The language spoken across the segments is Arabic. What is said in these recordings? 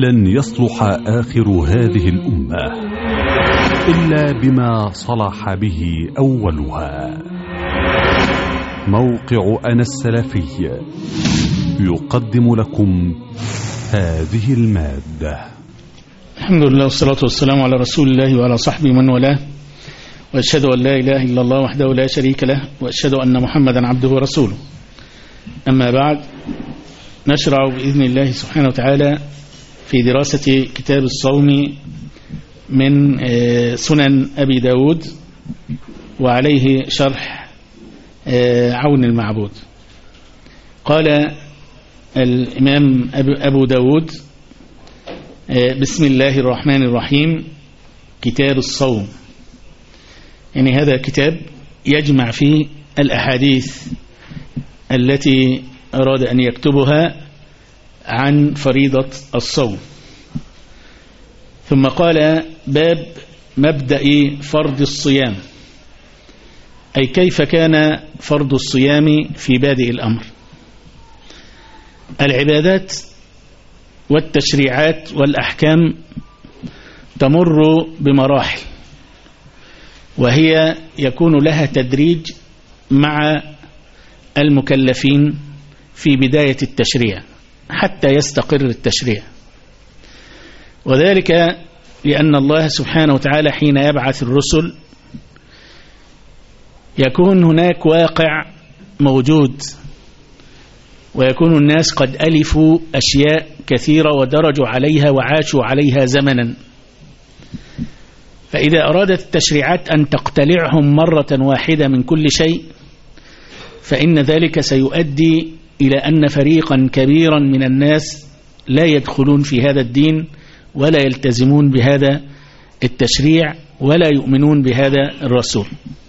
لن يصلح آخر هذه الأمة إلا بما صلح به أولها. موقع أنا السلفي يقدم لكم هذه المادة. الحمد لله والصلاة والسلام على رسول الله وعلى صحبه من والاه، وأشهد أن لا إله إلا الله وحده لا شريك له، وأشهد أن محمدا عبده ورسوله. أما بعد، نشرع بإذن الله سبحانه وتعالى في دراسة كتاب الصوم من سنن أبي داود، وعليه شرح عون المعبود. قال الإمام أبو داود: بسم الله الرحمن الرحيم، كتاب الصوم. يعني هذا كتاب يجمع فيه الأحاديث التي أراد أن يكتبها عن فريضة الصوم. ثم قال: باب مبدأ فرض الصيام، أي كيف كان فرض الصيام في بادئ الأمر. العبادات والتشريعات والأحكام تمر بمراحل، وهي يكون لها تدريج مع المكلفين في بداية التشريع حتى يستقر التشريع، وذلك لأن الله سبحانه وتعالى حين يبعث الرسل يكون هناك واقع موجود، ويكون الناس قد ألفوا أشياء كثيرة ودرجوا عليها وعاشوا عليها زمنا، فإذا أرادت التشريعات أن تقتلعهم مرة واحدة من كل شيء، فإن ذلك سيؤدي إلى أن فريقا كبيرا من الناس لا يدخلون في هذا الدين ولا يلتزمون بهذا التشريع ولا يؤمنون بهذا الرسول.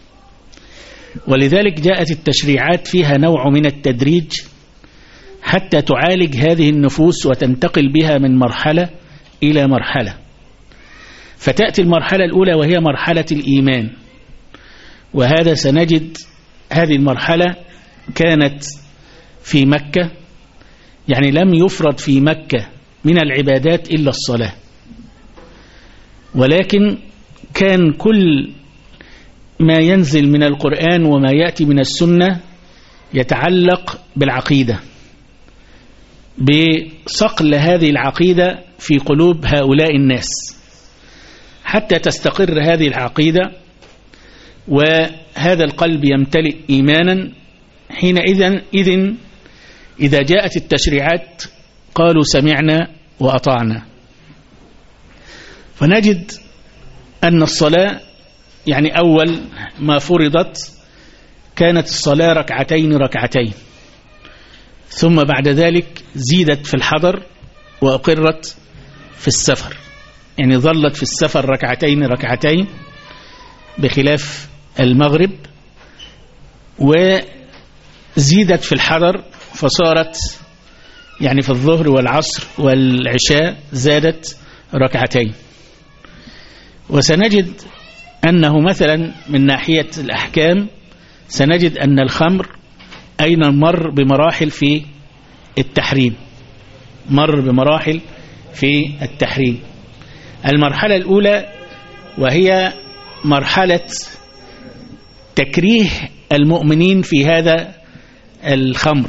ولذلك جاءت التشريعات فيها نوع من التدريج حتى تعالج هذه النفوس وتنتقل بها من مرحلة إلى مرحلة. فتأتي المرحلة الأولى وهي مرحلة الإيمان، وهذا سنجد هذه المرحلة كانت في مكة، يعني لم يفرض في مكة من العبادات إلا الصلاة، ولكن كان كل ما ينزل من القرآن وما يأتي من السنة يتعلق بالعقيدة، بصقل هذه العقيدة في قلوب هؤلاء الناس حتى تستقر هذه العقيدة وهذا القلب يمتلئ إيمانا. حينئذ إذا جاءت التشريعات قالوا سمعنا وأطعنا. فنجد أن الصلاة يعني أول ما فرضت كانت الصلاة ركعتين ركعتين، ثم بعد ذلك زيدت في الحضر وأقرت في السفر، يعني ظلت في السفر ركعتين ركعتين بخلاف المغرب، وزيدت في الحضر فصارت يعني في الظهر والعصر والعشاء زادت ركعتين. وسنجد أنه مثلا من ناحية الأحكام سنجد أن الخمر أين مر بمراحل في التحريم، مر بمراحل في التحريم. المرحلة الأولى وهي مرحلة تكريه المؤمنين في هذا الخمر،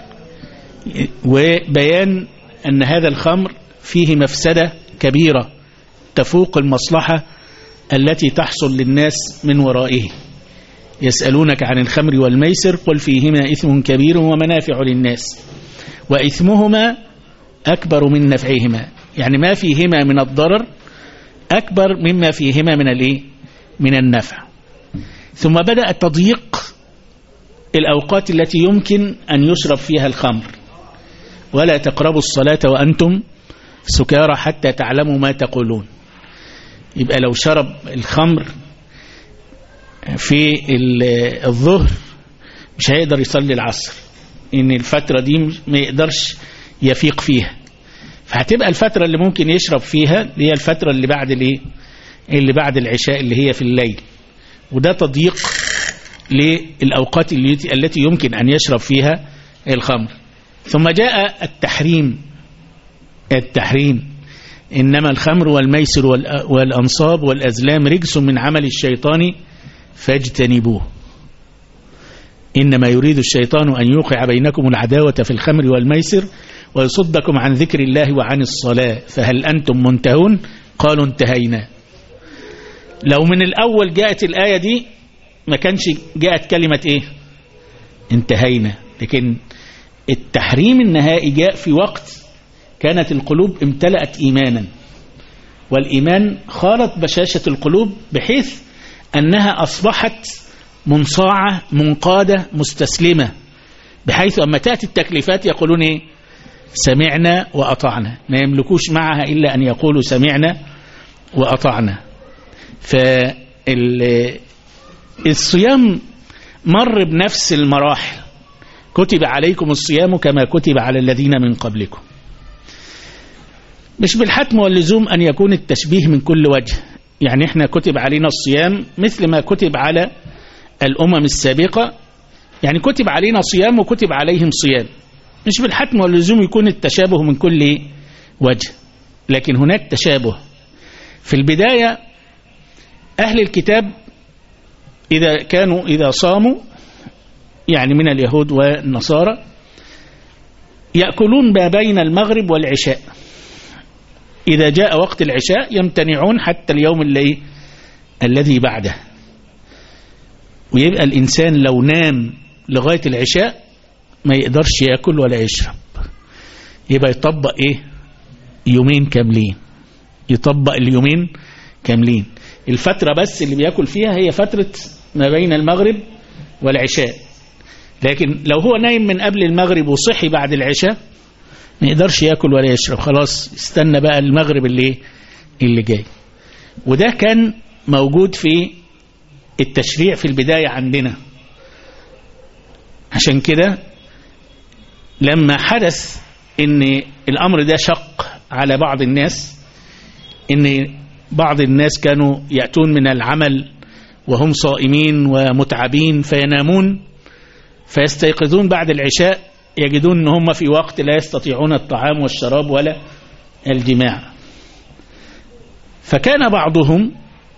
وبيان أن هذا الخمر فيه مفسدة كبيرة تفوق المصلحة التي تحصل للناس من ورائه. يسألونك عن الخمر والميسر قل فيهما إثم كبير ومنافع للناس وإثمهما أكبر من نفعهما، يعني ما فيهما من الضرر أكبر مما فيهما من النفع. ثم بدأ تضييق الأوقات التي يمكن أن يشرب فيها الخمر، ولا تقربوا الصلاة وأنتم سكارى حتى تعلموا ما تقولون. يبقى لو شرب الخمر في الظهر مش هيقدر يصلي العصر، إن الفترة دي ما يقدرش يفيق فيها، فهتبقى الفترة اللي ممكن يشرب فيها هي الفترة اللي بعد العشاء اللي هي في الليل، وده تضييق للأوقات التي يمكن أن يشرب فيها الخمر. ثم جاء التحريم إنما الخمر والميسر والأنصاب والأزلام رجس من عمل الشيطان فاجتنبوه إنما يريد الشيطان أن يوقع بينكم العداوة في الخمر والميسر ويصدكم عن ذكر الله وعن الصلاة فهل أنتم منتهون؟ قالوا انتهينا. لو من الأول جاءت الآية دي ما كانش جاءت كلمة إيه؟ انتهينا. لكن التحريم النهائي جاء في وقت كانت القلوب امتلأت إيمانا، والإيمان خالط بشاشة القلوب بحيث أنها أصبحت منصاعة منقادة مستسلمة، بحيث أما تأتي التكليفات يقولون إيه؟ سمعنا وأطعنا، ما يملكوش معها إلا أن يقولوا سمعنا وأطعنا. فالصيام مر بنفس المراحل، كتب عليكم الصيام كما كتب على الذين من قبلكم. مش بالحتم واللزوم أن يكون التشبيه من كل وجه، يعني احنا كتب علينا الصيام مثل ما كتب على الأمم السابقة، يعني كتب علينا صيام وكتب عليهم صيام، مش بالحتم واللزوم يكون التشابه من كل وجه. لكن هناك تشابه. في البداية أهل الكتاب إذا صاموا، يعني من اليهود والنصارى، يأكلون ما بين المغرب والعشاء. إذا جاء وقت العشاء يمتنعون حتى اليوم الذي بعده. ويبقى الإنسان لو نام لغاية العشاء ما يقدرش يأكل ولا يشرب، يبقى يطبق إيه؟ يومين كاملين. يطبق اليومين كاملين. الفترة بس اللي بيأكل فيها هي فترة ما بين المغرب والعشاء. لكن لو هو نايم من قبل المغرب وصحي بعد العشاء ما يقدرش يأكل ولا يشرب، خلاص استنى بقى المغرب اللي جاي. وده كان موجود في التشريع في البداية عندنا. عشان كده لما حدث ان الامر ده شق على بعض الناس، ان بعض الناس كانوا يأتون من العمل وهم صائمين ومتعبين فينامون، فيستيقظون بعد العشاء يجدون ان هم في وقت لا يستطيعون الطعام والشراب ولا الجماع. فكان بعضهم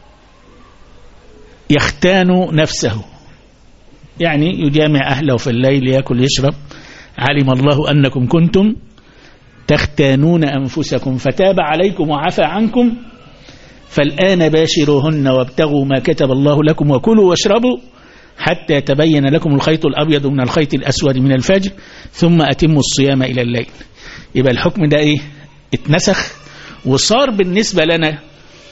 يختان نفسه، يعني يجامع أهله في الليل يأكل يشرب. علم الله أنكم كنتم تختانون أنفسكم فتاب عليكم وعفى عنكم فالآن باشروهن وابتغوا ما كتب الله لكم وكلوا واشربوا حتى يتبين لكم الخيط الأبيض من الخيط الأسود من الفجر ثم أتموا الصيام إلى الليل. يبقى الحكم ده إيه؟ اتنسخ، وصار بالنسبة لنا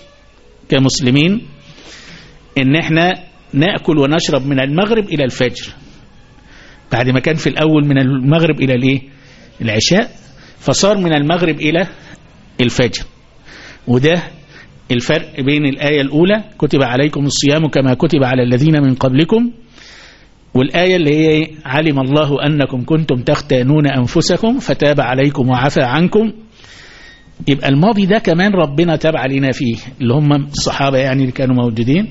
كمسلمين إن احنا نأكل ونشرب من المغرب إلى الفجر، بعد ما كان في الأول من المغرب إلى العشاء، فصار من المغرب إلى الفجر. وده الفرق بين الآية الأولى كتب عليكم الصيام كما كتب على الذين من قبلكم، والآية اللي هي علم الله أنكم كنتم تختانون أنفسكم فتاب عليكم وعفى عنكم. يبقى الماضي ده كمان ربنا تاب علينا فيه، اللي هم الصحابة يعني اللي كانوا موجودين،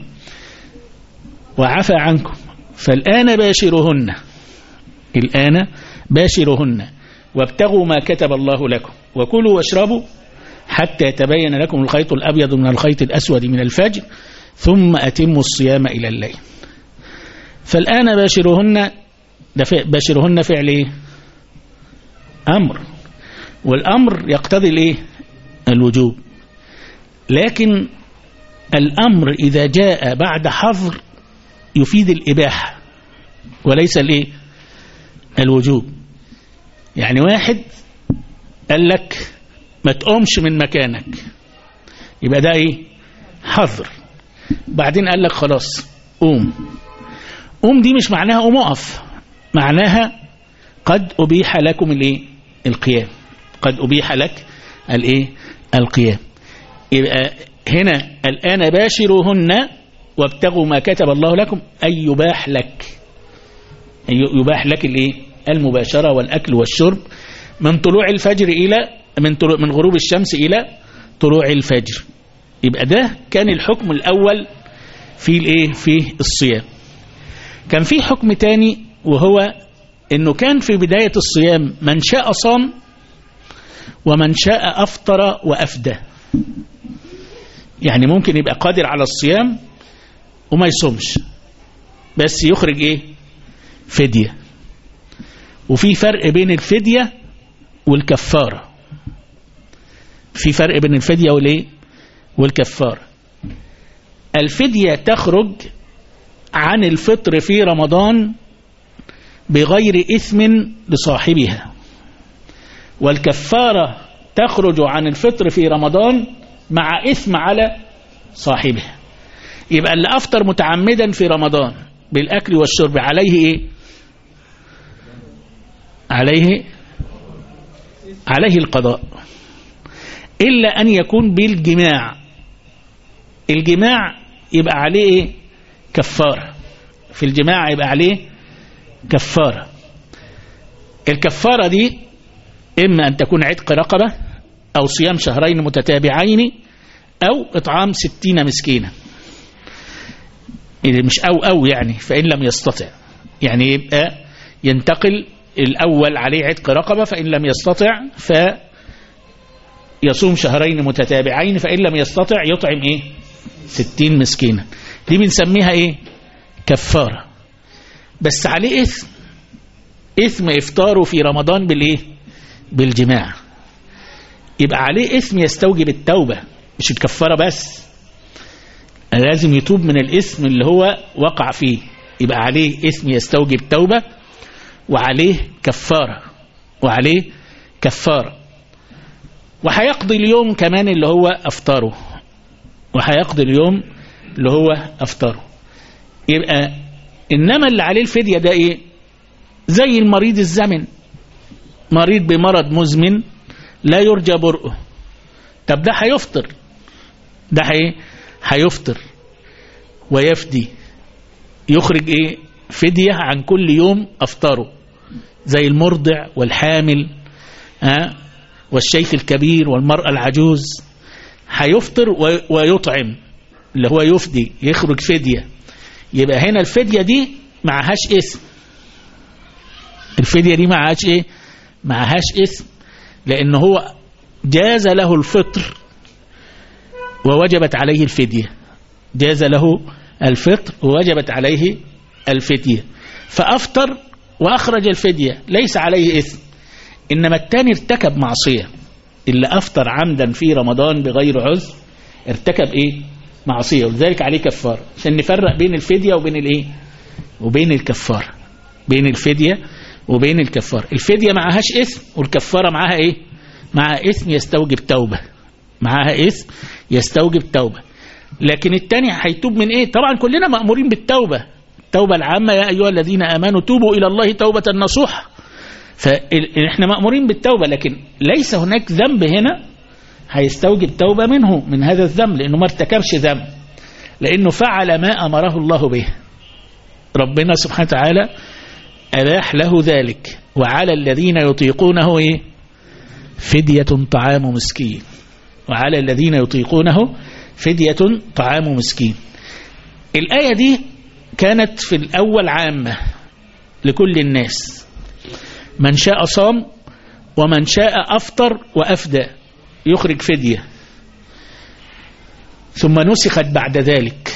وعفى عنكم فالآن باشرهن، الآن باشرهن وابتغوا ما كتب الله لكم وكلوا واشربوا حتى يتبين لكم الخيط الأبيض من الخيط الأسود من الفجر ثم أتموا الصيام إلى الليل. فالآن باشرهن، باشرهن فعل ايه؟ أمر، والأمر يقتضي الايه؟ الوجوب. لكن الأمر إذا جاء بعد حظر يفيد الإباحة وليس الايه؟ الوجوب. يعني واحد قال لك ما تقومش من مكانك، يبقى ده ايه؟ حظر. بعدين قال لك خلاص قوم دي مش معناها قوم اقف، معناها قد أبيح لكم الايه؟ القيام. قد أبيح لك الايه؟ القيام. يبقى هنا الآن باشروهن وابتغوا ما كتب الله لكم، أي يباح لك، يباح لك الايه؟ المباشرة والأكل والشرب من طلوع الفجر إلى من غروب الشمس إلى طلوع الفجر. يبقى ده كان الحكم الأول في الايه؟ في الصيام. كان في حكم تاني، وهو انه كان في بداية الصيام من شاء صام ومن شاء أفطر وأفدى. يعني ممكن يبقى قادر على الصيام وما يصومش، بس يخرج ايه؟ فدية. وفي فرق بين الفدية والكفارة. في فرق بين الفدية والكفارة. الفدية تخرج عن الفطر في رمضان بغير إثم لصاحبها، والكفارة تخرج عن الفطر في رمضان مع إثم على صاحبها. يبقى اللي أفطر متعمدا في رمضان بالأكل والشرب عليه إيه؟ عليه القضاء، إلا أن يكون بالجماع. الجماع يبقى عليه إيه؟ كفارة. في الجماع يبقى عليه كفارة. الكفارة دي إما أن تكون عتق رقبة أو صيام شهرين متتابعين أو إطعام 60 مسكينا. مش أو يعني فإن لم يستطع، يعني يبقى ينتقل الأول عليه عتق رقبة، فإن لم يستطع فيصوم شهرين متتابعين، فإن لم يستطع يطعم إيه؟ 60 مسكينا. دي بنسميها إيه؟ كفارة. بس عليه إثم إفطاره في رمضان بالإيه؟ بالجماع. يبقى عليه إثم يستوجب التوبة، مش الكفارة بس، لازم يتوب من الإثم اللي هو وقع فيه. يبقى عليه إثم يستوجب التوبة وعليه كفارة وهيقضي اليوم كمان اللي هو أفطره. يبقى إنما اللي عليه الفدية ده إيه؟ زي المريض الزمن، مريض بمرض مزمن لا يرجى برؤه. طب ده هيفطر ويفدي، يخرج ايه؟ فدية عن كل يوم أفطره، زي المرضع والحامل والشيخ الكبير والمرأة العجوز. هيفطر ويطعم، اللي هو يفدي، يخرج فدية. يبقى هنا الفدية دي معهاش اسم. الفدية دي معهاش اسم، لأنه هو جاز له الفطر ووجبت عليه الفدية. جاز له الفطر ووجبت عليه الفدية، فأفطر وأخرج الفدية، ليس عليه إثم. إنما التاني ارتكب معصية. اللي أفطر عمدا في رمضان بغير عذر ارتكب إيه؟ معصية، ولذلك عليه كفارة. عشان نفرق بين الفدية وبين الكفارة. بين الفدية وبين الكفارة. الفدية معهاش إثم، والكفارة معها إيه؟ معها إثم يستوجب توبة. لكن التاني هيتوب من إيه؟ طبعا كلنا مأمورين بالتوبة، التوبة العامة، يا أيها الذين آمنوا توبوا إلى الله توبة نصوحا. فإحنا مأمورين بالتوبة، لكن ليس هناك ذنب هنا هيستوجب توبة منه من هذا الذنب، لأنه ما ارتكبش ذنب، لأنه فعل ما أمره الله به. ربنا سبحانه وتعالى أباح له ذلك. وعلى الذين يطيقونه إيه؟ فدية طعام مسكين. وعلى الذين يطيقونه فدية طعام مسكين. الآية دي كانت في الأول عامة لكل الناس، من شاء صام ومن شاء أفطر وأفدى يخرج فدية. ثم نسخت بعد ذلك،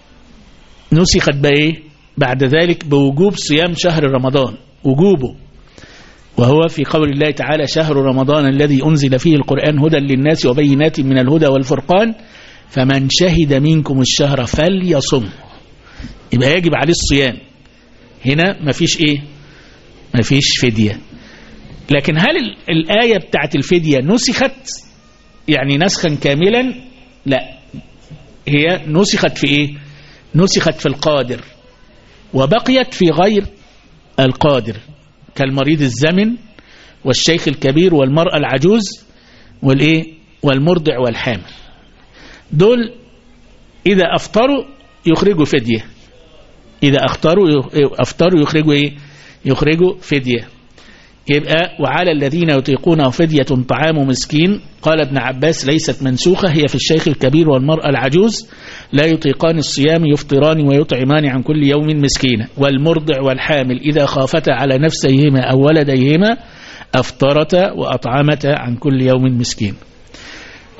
بعد ذلك بوجوب صيام شهر رمضان، وجوبه، وهو في قول الله تعالى: شهر رمضان الذي أنزل فيه القرآن هدى للناس وبينات من الهدى والفرقان فمن شهد منكم الشهر فليصم. يبقى يجب عليه الصيام. هنا مفيش فدية. لكن هل الآية بتاعت الفدية نسخت يعني نسخا كاملا؟ لا، هي نسخت في إيه؟ نسخت في القادر، وبقيت في غير القادر، كالمريض الزمن والشيخ الكبير والمرأة العجوز والمرضع والحامل. دول إذا أفطروا يخرجوا فدية. إذا أفطروا يخرجوا فدية. يبقى وعلى الذين يطيقونه فدية طعام مسكين. قال ابن عباس: ليست منسوخة، هي في الشيخ الكبير والمرأة العجوز لا يطيقان الصيام يفطران ويطعمان عن كل يوم مسكينا. والمرضع والحامل إذا خافتا على نفسيهما أو ولديهما أفطرتا وأطعمتا عن كل يوم مسكين.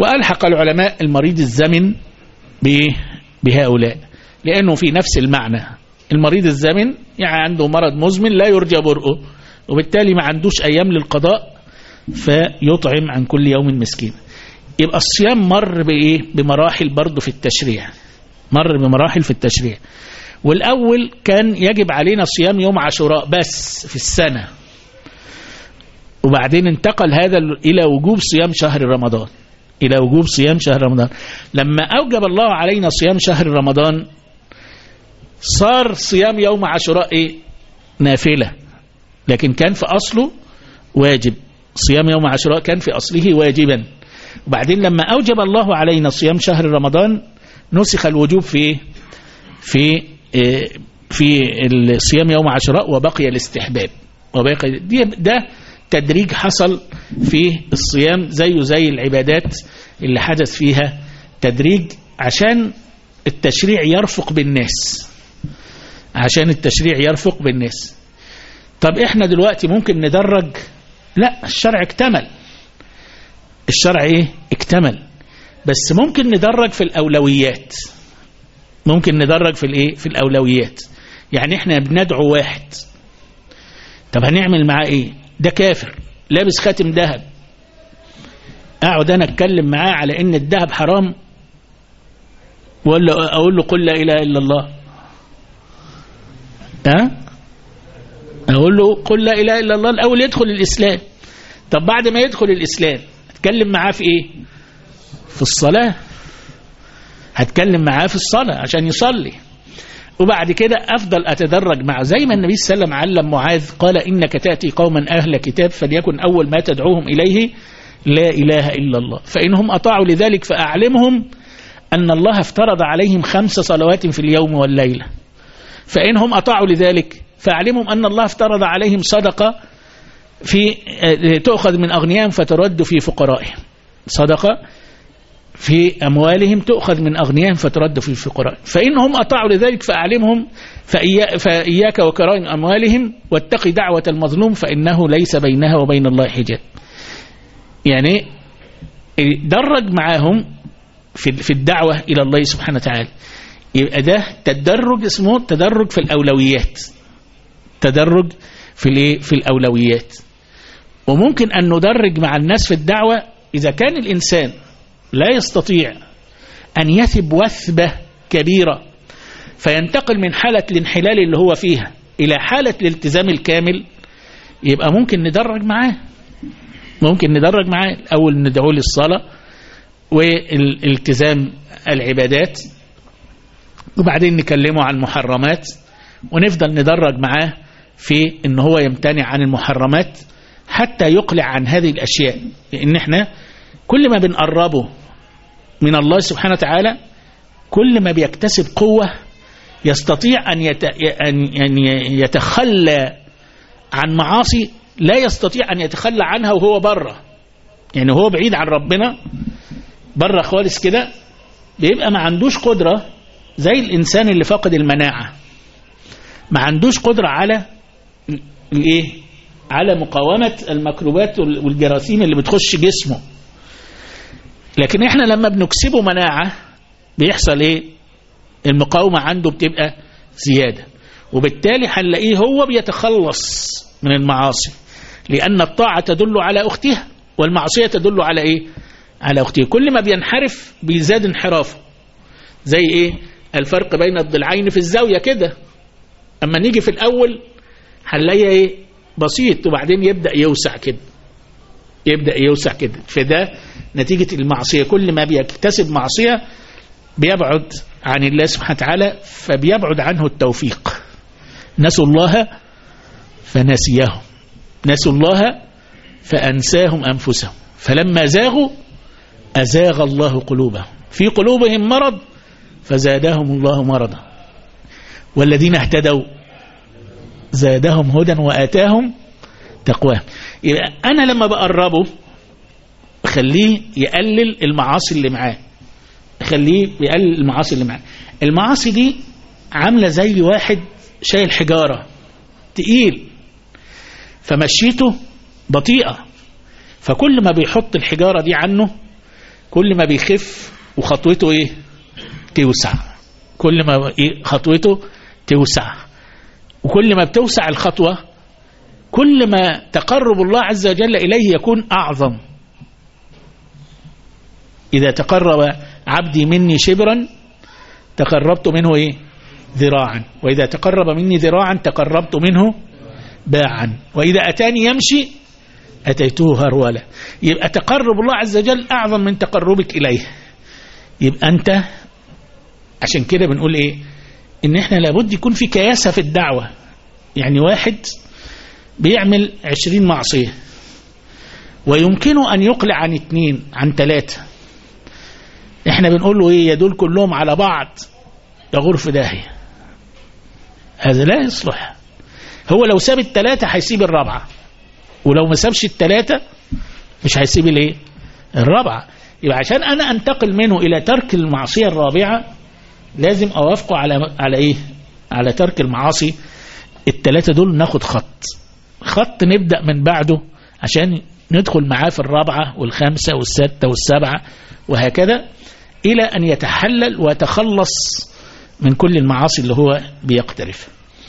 وألحق العلماء المريض الزمن بهؤلاء، لأنه في نفس المعنى. المريض الزمن يعني عنده مرض مزمن لا يرجى برؤه، وبالتالي ما عندوش أيام للقضاء، فيطعم عن كل يوم مسكين. يبقى الصيام مر بمراحل برضه في التشريع، مر بمراحل في التشريع. والأول كان يجب علينا صيام يوم عاشوراء بس في السنة، وبعدين انتقل هذا إلى وجوب صيام شهر رمضان، إلى وجوب صيام شهر رمضان. لما أوجب الله علينا صيام شهر رمضان صار صيام يوم عاشوراء نافلة، لكن كان في أصله واجب. صيام يوم عاشوراء كان في أصله واجبا، وبعدين لما أوجب الله علينا صيام شهر رمضان نسخ الوجوب في الصيام يوم عاشوراء، وبقي الاستحباب. ده تدريج حصل في الصيام، زي العبادات اللي حدث فيها تدريج عشان التشريع يرفق بالناس، عشان التشريع يرفق بالناس. طب احنا دلوقتي ممكن ندرج؟ لا، الشرع اكتمل، الشرع اكتمل، بس ممكن ندرج في الأولويات، ممكن ندرج في الأولويات. يعني احنا بندعو واحد، طب هنعمل معاه ايه؟ ده كافر لابس خاتم ذهب، اقعد انا اتكلم معاه على ان الذهب حرام، ولا اقول له قل لا اله الا الله؟ اقول له قل لا اله الا الله الاول يدخل الاسلام. طب بعد ما يدخل الاسلام اتكلم معاه في ايه؟ في الصلاه، هتكلم معاه في الصلاه عشان يصلي، وبعد كده أفضل أتدرج معه، زي ما النبي صلى الله عليه وسلم علم معاذ قال إنك تأتي قوما أهل كتاب فليكن أول ما تدعوهم إليه لا إله إلا الله، فإنهم أطاعوا لذلك فأعلمهم أن الله افترض عليهم 5 صلوات في اليوم والليلة، فإنهم أطاعوا لذلك فأعلمهم أن الله افترض عليهم صدقة تأخذ من أغنيائهم فترد في فقرائهم، صدقة في أموالهم تؤخذ من أغنيائهم فترد في الفقراء، فإنهم أطاعوا لذلك فأعلمهم فإياك وكرائم أموالهم واتقي دعوة المظلوم فإنه ليس بينها وبين الله حجاب. يعني درج معاهم في الدعوة إلى الله سبحانه وتعالى. يبقى ده تدرج، اسمه تدرج في الأولويات، تدرج في الأولويات. وممكن أن ندرج مع الناس في الدعوة إذا كان الإنسان لا يستطيع أن يثب وثبة كبيرة فينتقل من حالة الانحلال اللي هو فيها إلى حالة الالتزام الكامل، يبقى ممكن ندرج معاه، ممكن ندرج معاه. الأول ندعو للصلاة والالتزام العبادات، وبعدين نكلمه عن المحرمات، ونفضل ندرج معاه في إن هو يمتنع عن المحرمات حتى يقلع عن هذه الأشياء. لأن احنا كل ما بنقربه من الله سبحانه وتعالى كل ما بيكتسب قوة يستطيع أن يتخلى عن معاصي لا يستطيع أن يتخلى عنها وهو بره. يعني هو بعيد عن ربنا بره خالص كده بيبقى ما عندوش قدرة، زي الإنسان اللي فاقد المناعة ما عندوش قدرة على مقاومة الميكروبات والجراثيم اللي بتخش جسمه. لكن احنا لما بنكسبه مناعة بيحصل المقاومة عنده بتبقى زيادة، وبالتالي هنلاقيه هو بيتخلص من المعاصي، لأن الطاعة تدل على أختها والمعصية تدل على على أختها. كل ما بينحرف بيزداد انحرافه، زي الفرق بين الضلعين في الزاوية كده. أما نيجي في الأول هنلاقيه بسيط، وبعدين يبدأ يوسع كده، يبدأ يوسع كده. فده نتيجة المعصية، كل ما بيكتسب معصية بيبعد عن الله سبحانه وتعالى، فبيبعد عنه التوفيق. نسوا الله فنسيهم، نسوا الله فأنساهم أنفسهم، فلما زاغوا أزاغ الله قلوبهم، في قلوبهم مرض فزادهم الله مرضا، والذين اهتدوا زادهم هدى وآتاهم تقواهم. يبقى أنا لما بقربه خليه يقلل المعاصي اللي معاه، خليه يقلل المعاصي اللي معاه. المعاصي دي عاملة زي واحد شايل حجارة تقيل فمشيته بطيئة، فكل ما بيحط الحجارة دي عنه كل ما بيخف وخطوته ايه توسع، كل ما خطوته توسع، وكل ما بتوسع الخطوة كل ما تقرب الله عز وجل إليه يكون أعظم. إذا تقرب عبدي مني شبرا تقربت منه ايه ذراعا، وإذا تقرب مني ذراعا تقربت منه باعا، وإذا أتاني يمشي أتيته هرولا. يبقى تقرب الله عز وجل أعظم من تقربك إليه. يبقى أنت عشان كده بنقول إيه إن إحنا لابد يكون في كياسة في الدعوة. يعني واحد بيعمل 20 معصية ويمكنه أن يقلع عن 2 عن 3، إحنا بنقول له إيه يدول كلهم على بعض يغور في داهية، هذا لا يصلح. هو لو ساب 3 هيسيب 4، ولو ما سابش 3 مش هيسيب الايه 4. يبقى عشان انا انتقل منه الى ترك المعصية 4 لازم اوافقه على ايه على ترك المعاصي 3 دول. ناخد خط نبدأ من بعده عشان ندخل معاه في 4 و5 و6 و7 وهكذا الى ان يتحلل ويتخلص من كل المعاصي اللي هو بيقترف.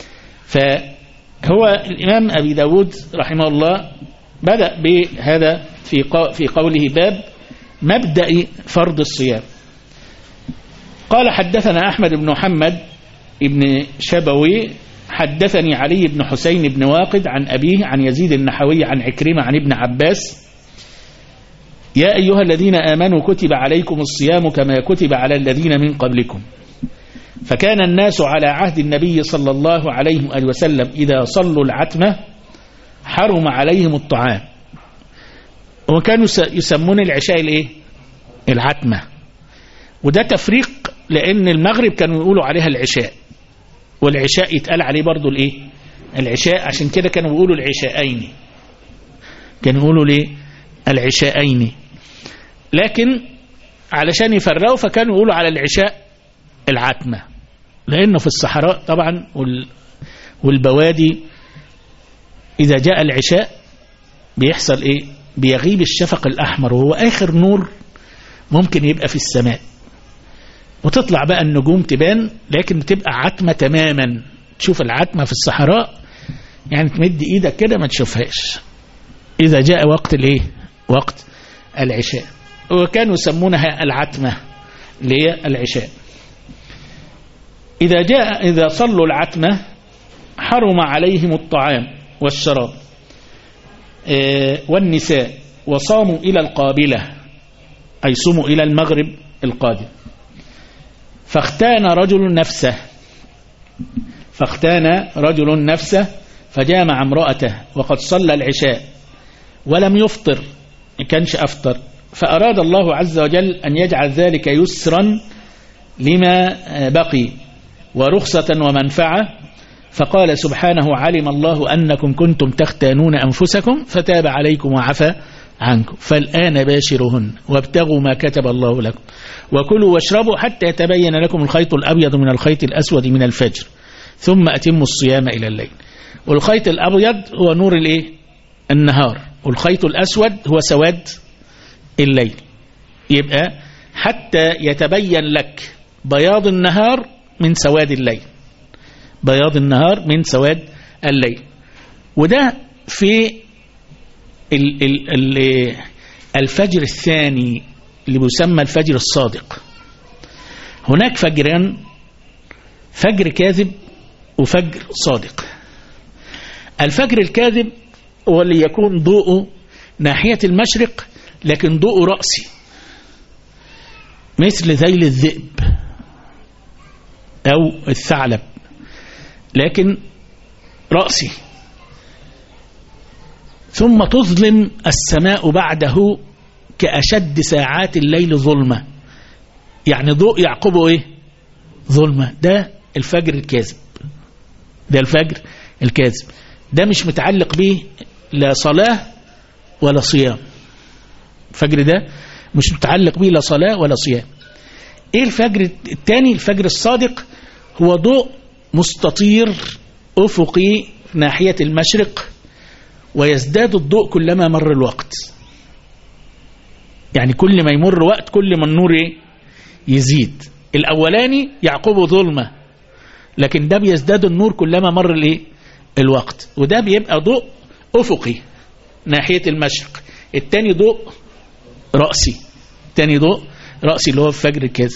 فهو الإمام أبي داود رحمه الله بدأ بهذا في قوله باب مبدأ فرض الصيام. قال حدثنا أحمد بن محمد بن شبوي حدثني علي بن حسين بن واقد عن أبيه عن يزيد النحوي عن عكرمة عن ابن عباس: يا أيها الذين آمنوا كتب عليكم الصيام كما كتب على الذين من قبلكم. فكان الناس على عهد النبي صلى الله عليه وآله وسلم إذا صلوا العتمة حرم عليهم الطعام، وكانوا يسمون العشاء الايه العتمة، وده تفريق لأن المغرب كانوا يقولوا عليها العشاء، والعشاء يتقال عليه برضو الايه العشاء، عشان كده كانوا يقولوا العشاءين، كانوا يقولوا ليه العشاءين، لكن علشان يفرقوا فكانوا يقولوا على العشاء العتمة، لأنه في الصحراء طبعا والبوادي إذا جاء العشاء بيحصل إيه بيغيب الشفق الأحمر وهو آخر نور ممكن يبقى في السماء، وتطلع بقى النجوم تبان، لكن بتبقى عتمة تماما. تشوف العتمة في الصحراء يعني تمد إيدك كده ما تشوفهاش إذا جاء وقت الإيه وقت العشاء، وكانوا يسمونها العتمة اللي هي العشاء. إذا صلوا العتمة حرم عليهم الطعام والشراب والنساء، وصاموا إلى القابلة أي صموا إلى المغرب القادم. فاختان رجل نفسه فجامع امرأته وقد صلى العشاء ولم يفطر، ما كانش أفطر، فأراد الله عز وجل أن يجعل ذلك يسرا لما بقي ورخصة ومنفعة، فقال سبحانه: علم الله أنكم كنتم تختانون أنفسكم فتاب عليكم وعفى عنكم، فالآن باشرهن وابتغوا ما كتب الله لكم وكلوا واشربوا حتى يتبين لكم الخيط الأبيض من الخيط الأسود من الفجر ثم أتموا الصيام إلى الليل. والخيط الأبيض هو نور النهار، والخيط الأسود هو سواد الليل. يبقى حتى يتبين لك بياض النهار من سواد الليل، بياض النهار من سواد الليل. وده في الفجر الثاني اللي بيسمى الفجر الصادق. هناك فجران، فجر كاذب وفجر صادق. الفجر الكاذب هو اللي يكون ضوءه ناحية المشرق لكن ضوءه رأسي مثل ذيل الذئب أو الثعلب، لكن رأسي، ثم تظلم السماء بعده كأشد ساعات الليل ظلمة، يعني ضوء يعقبه ايه ظلمة. ده الفجر الكاذب، ده الفجر الكاذب، ده مش متعلق به لا صلاة ولا صيام. الفجر ده مش متعلق به لا صلاة ولا صيام. ايه الفجر الثاني؟ الفجر الصادق هو ضوء مستطير أفقي ناحية المشرق، ويزداد الضوء كلما مر الوقت. يعني كل ما يمر وقت كل ما النور يزيد. الأولاني يعقبه ظلمة، لكن ده بيزداد النور كلما مر الوقت، وده بيبقى ضوء أفقي ناحية المشرق، التاني ضوء رأسي، التاني ضوء رأسي اللي هو الفجر الكاذب.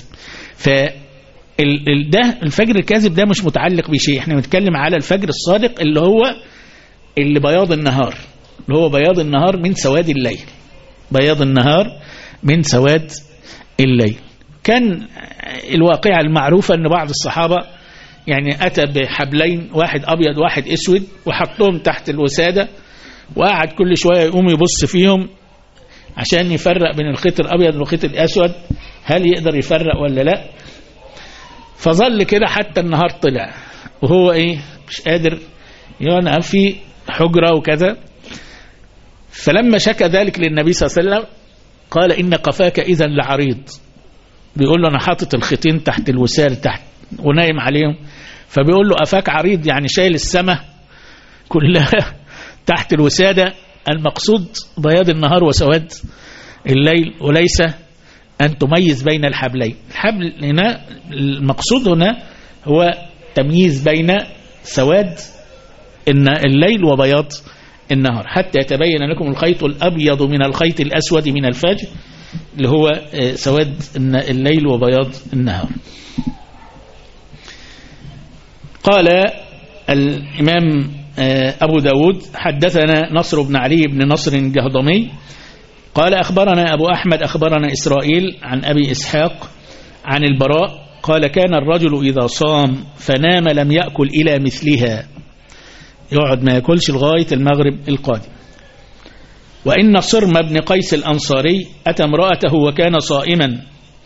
ده الفجر الكاذب ده مش متعلق بشيء، احنا بنتكلم على الفجر الصادق اللي هو اللي بياض النهار، اللي هو بياض النهار من سواد الليل، بياض النهار من سواد الليل. كان الواقعة المعروفة ان بعض الصحابة يعني أتى بحبلين، واحد أبيض واحد أسود، وحطهم تحت الوسادة، وقعد كل شوية يقوم يبص فيهم عشان يفرق بين الخيط الأبيض والخيط الأسود، هل يقدر يفرق ولا لا. فظل كده حتى النهار طلع وهو مش قادر، يعني في حجرة وكذا. فلما شكى ذلك للنبي صلى الله عليه وسلم قال إن قفاك إذا لعريض، بيقول له أنا حاطط الخيطين تحت الوسادة تحت ونايم عليهم، فبيقول له قفاك عريض يعني شايل السماء كلها تحت الوسادة. المقصود بياض النهار وسواد الليل، وليس أن تميز بين الحبلين. الحبل هنا المقصود هنا هو تمييز بين سواد الليل وبياض النهار، حتى يتبين لكم الخيط الأبيض من الخيط الأسود من الفجر، اللي هو سواد الليل وبياض النهار. قال الإمام أبو داود حدثنا نصر بن علي بن نصر الجهضمي قال أخبرنا أبو أحمد أخبرنا إسرائيل عن أبي إسحاق عن البراء قال كان الرجل إذا صام فنام لم يأكل إلى مثلها، يقعد ما يأكلش لغاية المغرب القادم. وإن صرم بن قيس الأنصاري أتى امرأته وكان صائما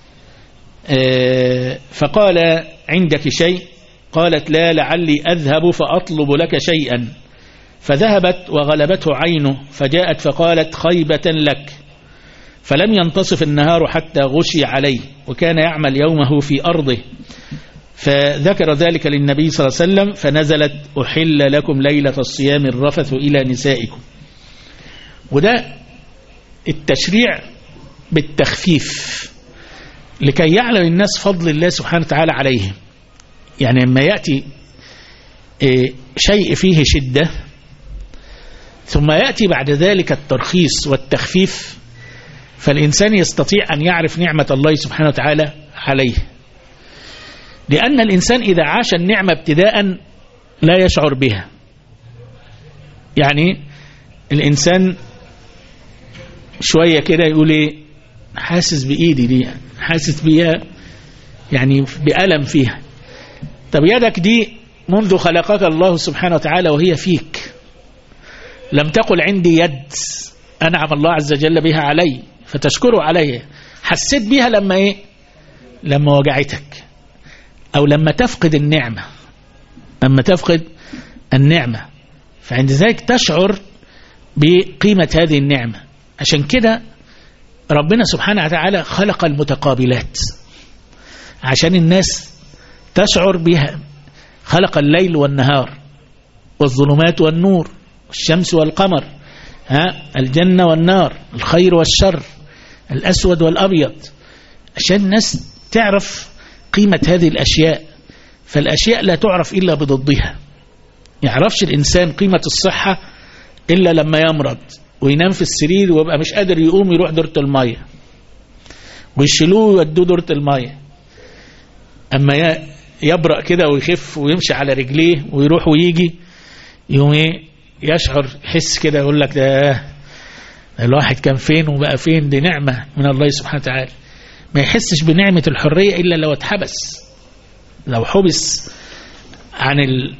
فقال عندك شيء؟ قالت لا، لعلي أذهب فأطلب لك شيئا. فذهبت وغلبته عينه فجاءت فقالت خيبة لك. فلم ينتصف النهار حتى غشي عليه، وكان يعمل يومه في أرضه. فذكر ذلك للنبي صلى الله عليه وسلم فنزلت أحل لكم ليلة الصيام الرفث إلى نسائكم. وده التشريع بالتخفيف لكي يعلم الناس فضل الله سبحانه وتعالى عليهم. يعني لما يأتي شيء فيه شدة ثم يأتي بعد ذلك الترخيص والتخفيف، فالإنسان يستطيع أن يعرف نعمة الله سبحانه وتعالى عليه. لأن الإنسان إذا عاش النعمة ابتداء لا يشعر بها. يعني الإنسان شوية كده يقول حاسس بإيدي دي، حاسس بيها يعني بألم فيها. طب يدك دي منذ خلقك الله سبحانه وتعالى وهي فيك، لم تقل عندي يد أنعم الله عز وجل بها علي فتشكره عليها، حسيت بيها لما لما وجعتك، أو لما تفقد النعمة، لما تفقد النعمة، فعند ذلك تشعر بقيمة هذه النعمة. عشان كده ربنا سبحانه وتعالى خلق المتقابلات عشان الناس تشعر بها. خلق الليل والنهار والظلمات والنور والشمس والقمر، الجنة والنار، الخير والشر، الأسود والأبيض، عشان الناس تعرف قيمة هذه الأشياء. فالأشياء لا تعرف إلا بضدها. يعرفش الإنسان قيمة الصحة إلا لما يمرض وينام في السرير ويبقى مش قادر يقوم يروح دورة المية ويشيلوه ويودوه دورة المية. أما يبرأ كده ويخف ويمشي على رجليه ويروح ويجي، يوم يشعر، يحس كده، يقول لك ده الواحد كان فين وبقى فين. دي نعمة من الله سبحانه وتعالى. ما يحسش بنعمة الحرية إلا لو اتحبس. لو حبس عن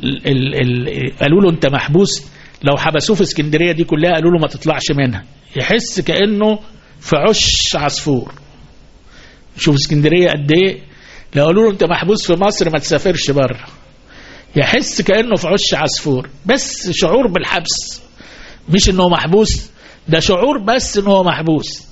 قالوا له أنت محبوس، لو حبسوه في اسكندرية دي كلها قالوا له ما تطلعش منها، يحس كأنه في عش عصفور. شوف اسكندرية قد ايه. لو قالوا له انت محبوس في مصر ما تسافرش بره، يحس كأنه في عش عصفور. بس شعور بالحبس، مش انه محبوس، ده شعور بس انه محبوس،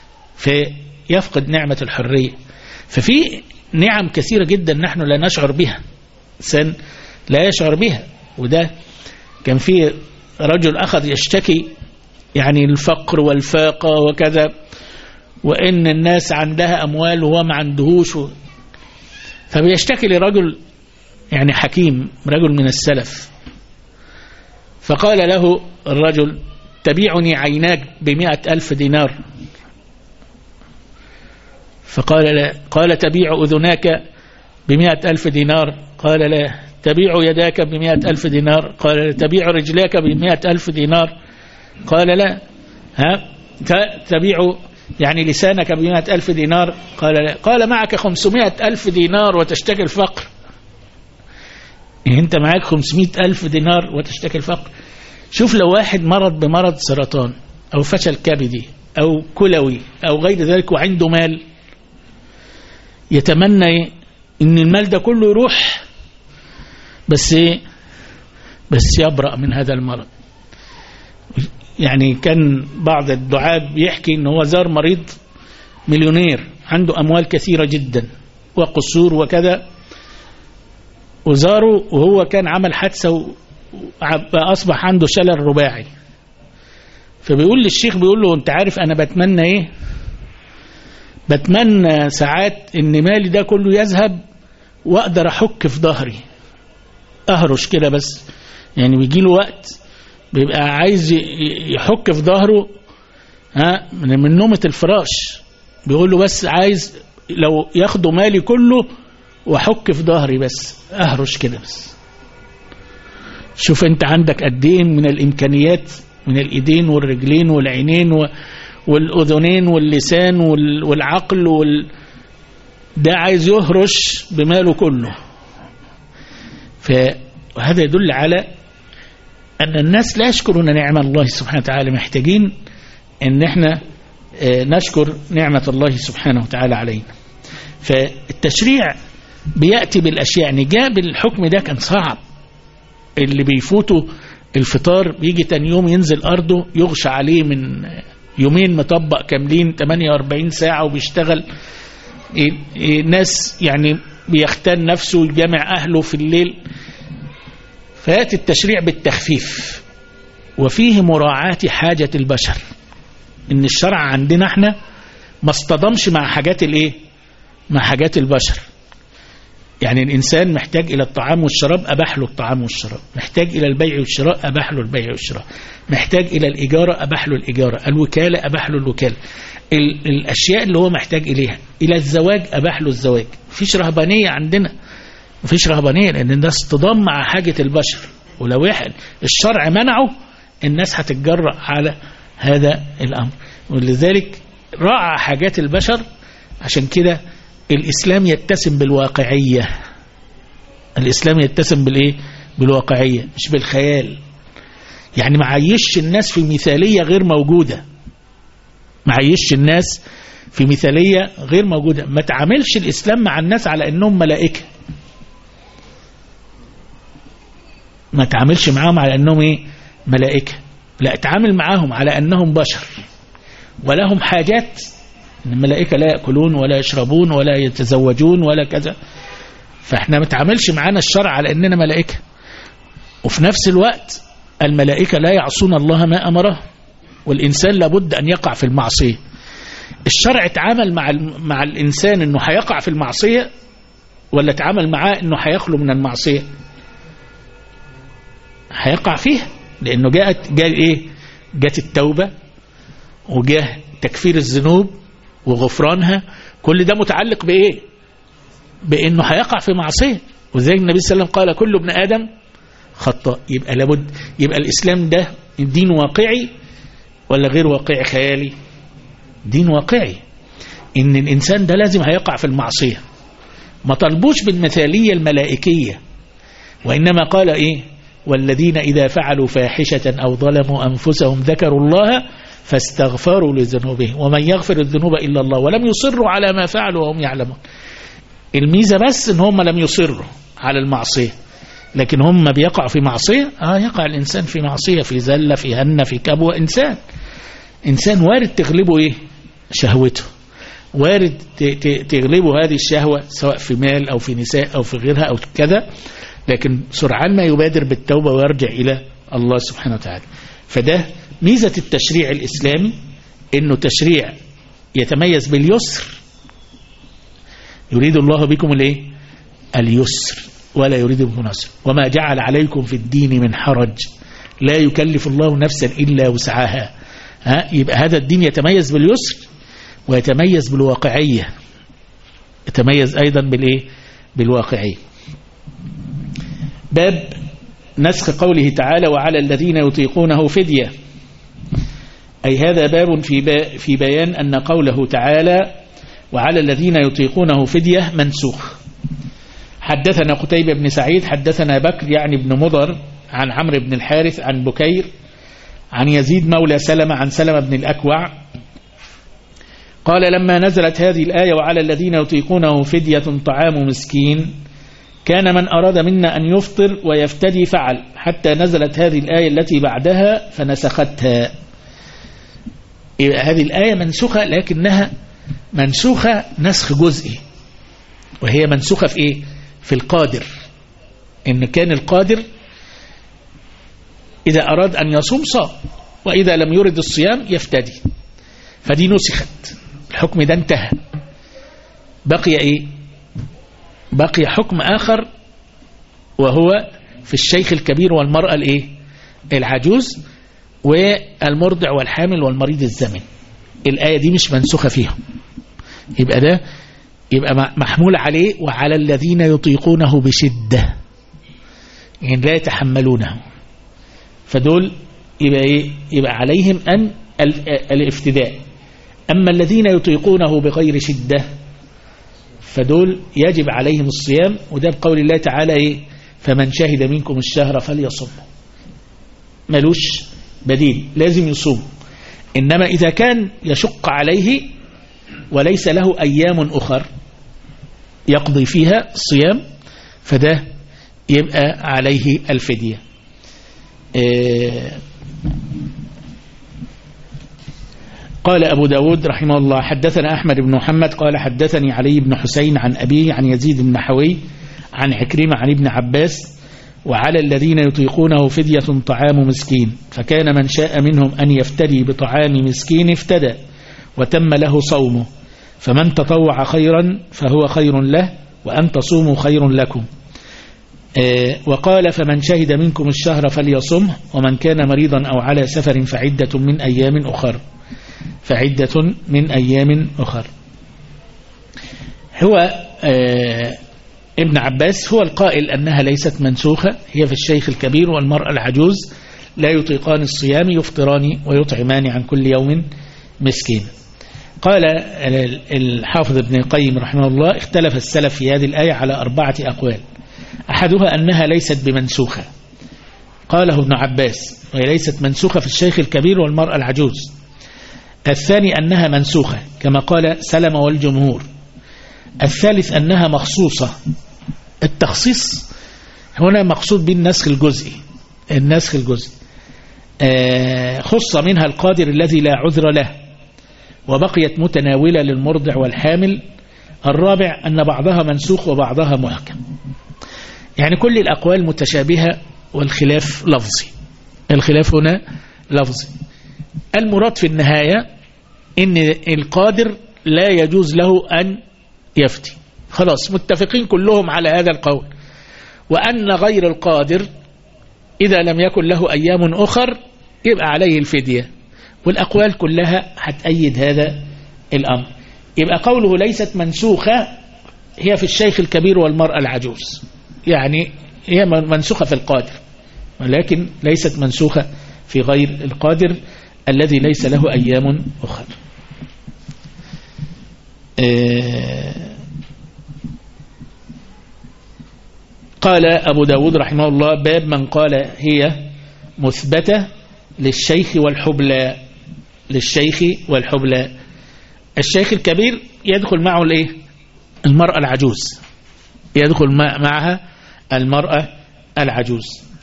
فيفقد نعمة الحرية. ففي نعم كثيرة جدا نحن لا نشعر بها، إنسان لا يشعر بها. وده كان في رجل أخذ يشتكي يعني الفقر والفاقة وكذا، وإن الناس عندها أموال وهو ما عندهوش فبيشتكي لرجل يعني حكيم، رجل من السلف، فقال له الرجل: تبيعني عيناك ب100,000 دينار؟ فقال لا. قال: تبيع أذناك ب100,000 دينار؟ قال لا. تبيع يداك ب100,000 دينار؟ قال لا. تبيع رجلاك ب100,000 دينار؟ قال لا. تبيع يعني لسانك ب100,000 دينار؟ قال لا. قال: معك 500,000 دينار وتشتكي الفقر؟ يعني انت معاك 500,000 دينار وتشتكي الفقر؟ شوف لو واحد مرض بمرض سرطان او فشل كبدي او كلوي او غير ذلك وعنده مال، يتمنى ان المال ده كله يروح بس يبرأ من هذا المرض. يعني كان بعض الدعاة بيحكي ان هو زار مريض مليونير عنده اموال كثيرة جدا وقصور وكذا، وزاره وهو كان عمل حادثة وأصبح عنده شلل رباعي. فبيقول للشيخ، بيقول له: انت عارف انا بتمنى ايه؟ بتمنى ساعات ان مالي ده كله يذهب واقدر احك في ظهري، اهرش كده بس. يعني بيجي له وقت بيبقى عايز يحك في ظهره من نومة الفراش، بيقول له بس عايز لو ياخدوا مالي كله وحك في ظهري بس، اهرش كده بس. شوف انت عندك قد ايه من الامكانيات، من الايدين والرجلين والعينين والاذنين واللسان والعقل ده عايز يهرش بماله كله. فهذا يدل على ان الناس لا يشكرون نعمة الله سبحانه وتعالى، محتاجين ان احنا نشكر نعمة الله سبحانه وتعالى علينا. فالتشريع بيأتي بالاشياء، يعني جاء بالحكم ده كان صعب. اللي بيفوتوا الفطار بيجي تاني يوم ينزل أرضه يغشى عليه من يومين مطبق كاملين 48 ساعة وبيشتغل. ناس يعني بيختان نفسه ويجمع أهله في الليل. فيأتي التشريع بالتخفيف وفيه مراعاة حاجة البشر، إن الشرع عندنا احنا ما اصطدمش مع حاجات الايه، مع حاجات البشر. يعني الإنسان محتاج إلى الطعام والشراب، أباح له الطعام والشراب. محتاج إلى البيع والشراء، أباح له البيع والشراء. محتاج إلى الإجارة، أباح له الإجارة. الوكالة، أباح له الوكالة. الأشياء اللي هو محتاج إليها. إلى الزواج، أباح له الزواج. مفيش رهبانية عندنا، مفيش رهبانية، لأن ده اصطدام مع حاجة البشر. ولو الشرع منعه الناس هتتجرأ على هذا الأمر. ولذلك راعى حاجات البشر. عشان كده الإسلام يتسم بالواقعية. الإسلام يتسم بالإيه؟ بالواقعية، مش بالخيال. يعني ما عيش الناس في مثالية غير موجودة، ما عيش الناس في مثالية غير موجودة. ما تعاملش الإسلام مع الناس على أنهم ملائكة، ما تعاملش معاهم على أنهم إيه؟ ملائكة. لا، تعامل معاهم على أنهم بشر ولهم حاجات. الملائكة لا يأكلون ولا يشربون ولا يتزوجون ولا كذا. فاحنا ما تعاملش معانا الشرع على أننا ملائكة. وفي نفس الوقت الملائكة لا يعصون الله ما أمره، والإنسان لابد أن يقع في المعصية. الشرع تعامل مع الإنسان أنه هيقع في المعصية، ولا تعامل معاه أنه هيخلو من المعصية؟ هيقع فيها، لأنه جاءت التوبة وجاء تكفير الذنوب وغفرانها. كل ده متعلق بإيه؟ بأنه هيقع في معصية. وذلك النبي صلى الله عليه وسلم قال: كل ابن آدم خطاء. يبقى لابد، يبقى الإسلام ده دين واقعي ولا غير واقعي خيالي؟ دين واقعي. إن الإنسان ده لازم هيقع في المعصية. ما طلبوش بالمثالية الملائكية، وإنما قال إيه؟ والذين إذا فعلوا فاحشة أو ظلموا أنفسهم ذكروا الله فاستغفروا لذنوبهم ومن يغفر الذنوب إلا الله ولم يصروا على ما فعلوا وهم يعلمون. الميزة بس إن هم لم يصروا على المعصية، لكن هم بيقع في معصية. يقع الإنسان في معصية، في زلة، في هنة، في كبوة. إنسان وارد تغلبه إيه؟ شهوته. وارد تغلبه هذه الشهوة، سواء في مال أو في نساء أو في غيرها أو كذا، لكن سرعان ما يبادر بالتوبة ويرجع إلى الله سبحانه وتعالى. فده ميزة التشريع الإسلامي، إنه تشريع يتميز باليسر، يريد الله بكم اليسر ولا يريد بكم العسر، وما جعل عليكم في الدين من حرج، لا يكلف الله نفسا إلا وسعها. يبقى هذا الدين يتميز باليسر ويتميز بالواقعية، يتميز أيضا بالواقعية. باب نسخ قوله تعالى وعلى الذين يطيقونه فدية، أي هذا باب في بيان أن قوله تعالى وعلى الذين يطيقونه فدية منسوخ. حدثنا قتيبة بن سعيد حدثنا بكر يعني بن مضر عن عمرو بن الحارث عن بكير عن يزيد مولى سلمة عن سلمة بن الأكوع قال لما نزلت هذه الآية وعلى الذين يطيقونه فدية طعام مسكين كان من أراد منا أن يفطر ويفتدي فعل، حتى نزلت هذه الآية التي بعدها فنسختها. هذه الآية منسوخة، لكنها منسوخة نسخ جزئي، وهي منسوخة في في القادر، إن كان القادر إذا أراد أن يصوم صام، وإذا لم يرد الصيام يفتدي، فدي نسخت، الحكم ده انتهى. بقي بقي حكم آخر، وهو في الشيخ الكبير والمرأة العجوز والمرضع والحامل والمريض الزمن. الآية دي مش منسوخة فيهم، يبقى ده يبقى محمول عليه وعلى الذين يطيقونه بشدة، يعني لا يتحملونه، فدول يبقى عليهم أن الافتداء. أما الذين يطيقونه بغير شدة فدول يجب عليهم الصيام، وده بقول الله تعالى فمن شهد منكم الشهر فليصم، ملوش بديل، لازم يصوم. إنما إذا كان يشق عليه وليس له أيام أخر يقضي فيها الصيام فده يبقى عليه الفدية. قال أبو داود رحمه الله حدثنا أحمد بن محمد قال حدثني علي بن حسين عن أبيه عن يزيد بن حوي عن عكرمة عن ابن عباس وعلى الذين يطيقونه فدية طعام مسكين، فكان من شاء منهم أن يفتدي بطعام مسكين افتدى وتم له صومه، فمن تطوع خيرا فهو خير له وأن تصوموا خير لكم. وقال فمن شهد منكم الشهر فليصمه، ومن كان مريضا أو على سفر فعدة من أيام أخر. هو ابن عباس هو القائل أنها ليست منسوخة، هي في الشيخ الكبير والمرأة العجوز لا يطيقان الصيام يفطران ويطعمان عن كل يوم مسكين. قال الحافظ ابن القيم رحمه الله اختلف السلف في هذه الآية على 4 أقوال، أحدها أنها ليست بمنسوخة، قاله ابن عباس وهي ليست منسوخة في الشيخ الكبير والمرأة العجوز. الثاني أنها منسوخة كما قال سلمة والجمهور. الثالث أنها مخصوصة، التخصيص هنا مقصود بالنسخ الجزئي، النسخ الجزئي خص منها القادر الذي لا عذر له، وبقيت متناولة للمرضع والحامل. الرابع أن بعضها منسوخ وبعضها محكم، يعني كل الأقوال متشابهة والخلاف لفظي، الخلاف هنا لفظي. المراد في النهاية إن القادر لا يجوز له أن يفتي، خلاص متفقين كلهم على هذا القول، وأن غير القادر إذا لم يكن له أيام أخر يبقى عليه الفدية، والأقوال كلها هتأيد هذا الأمر. يبقى قوله ليست منسوخة هي في الشيخ الكبير والمرأة العجوز، يعني هي منسوخة في القادر، ولكن ليست منسوخة في غير القادر الذي ليس له أيام أخر. قال أبو داود رحمه الله باب من قال هي مثبتة للشيخ والحبلى، للشيخ والحبلى. الشيخ الكبير يدخل معه المرأة العجوز، يدخل معها المرأة العجوز.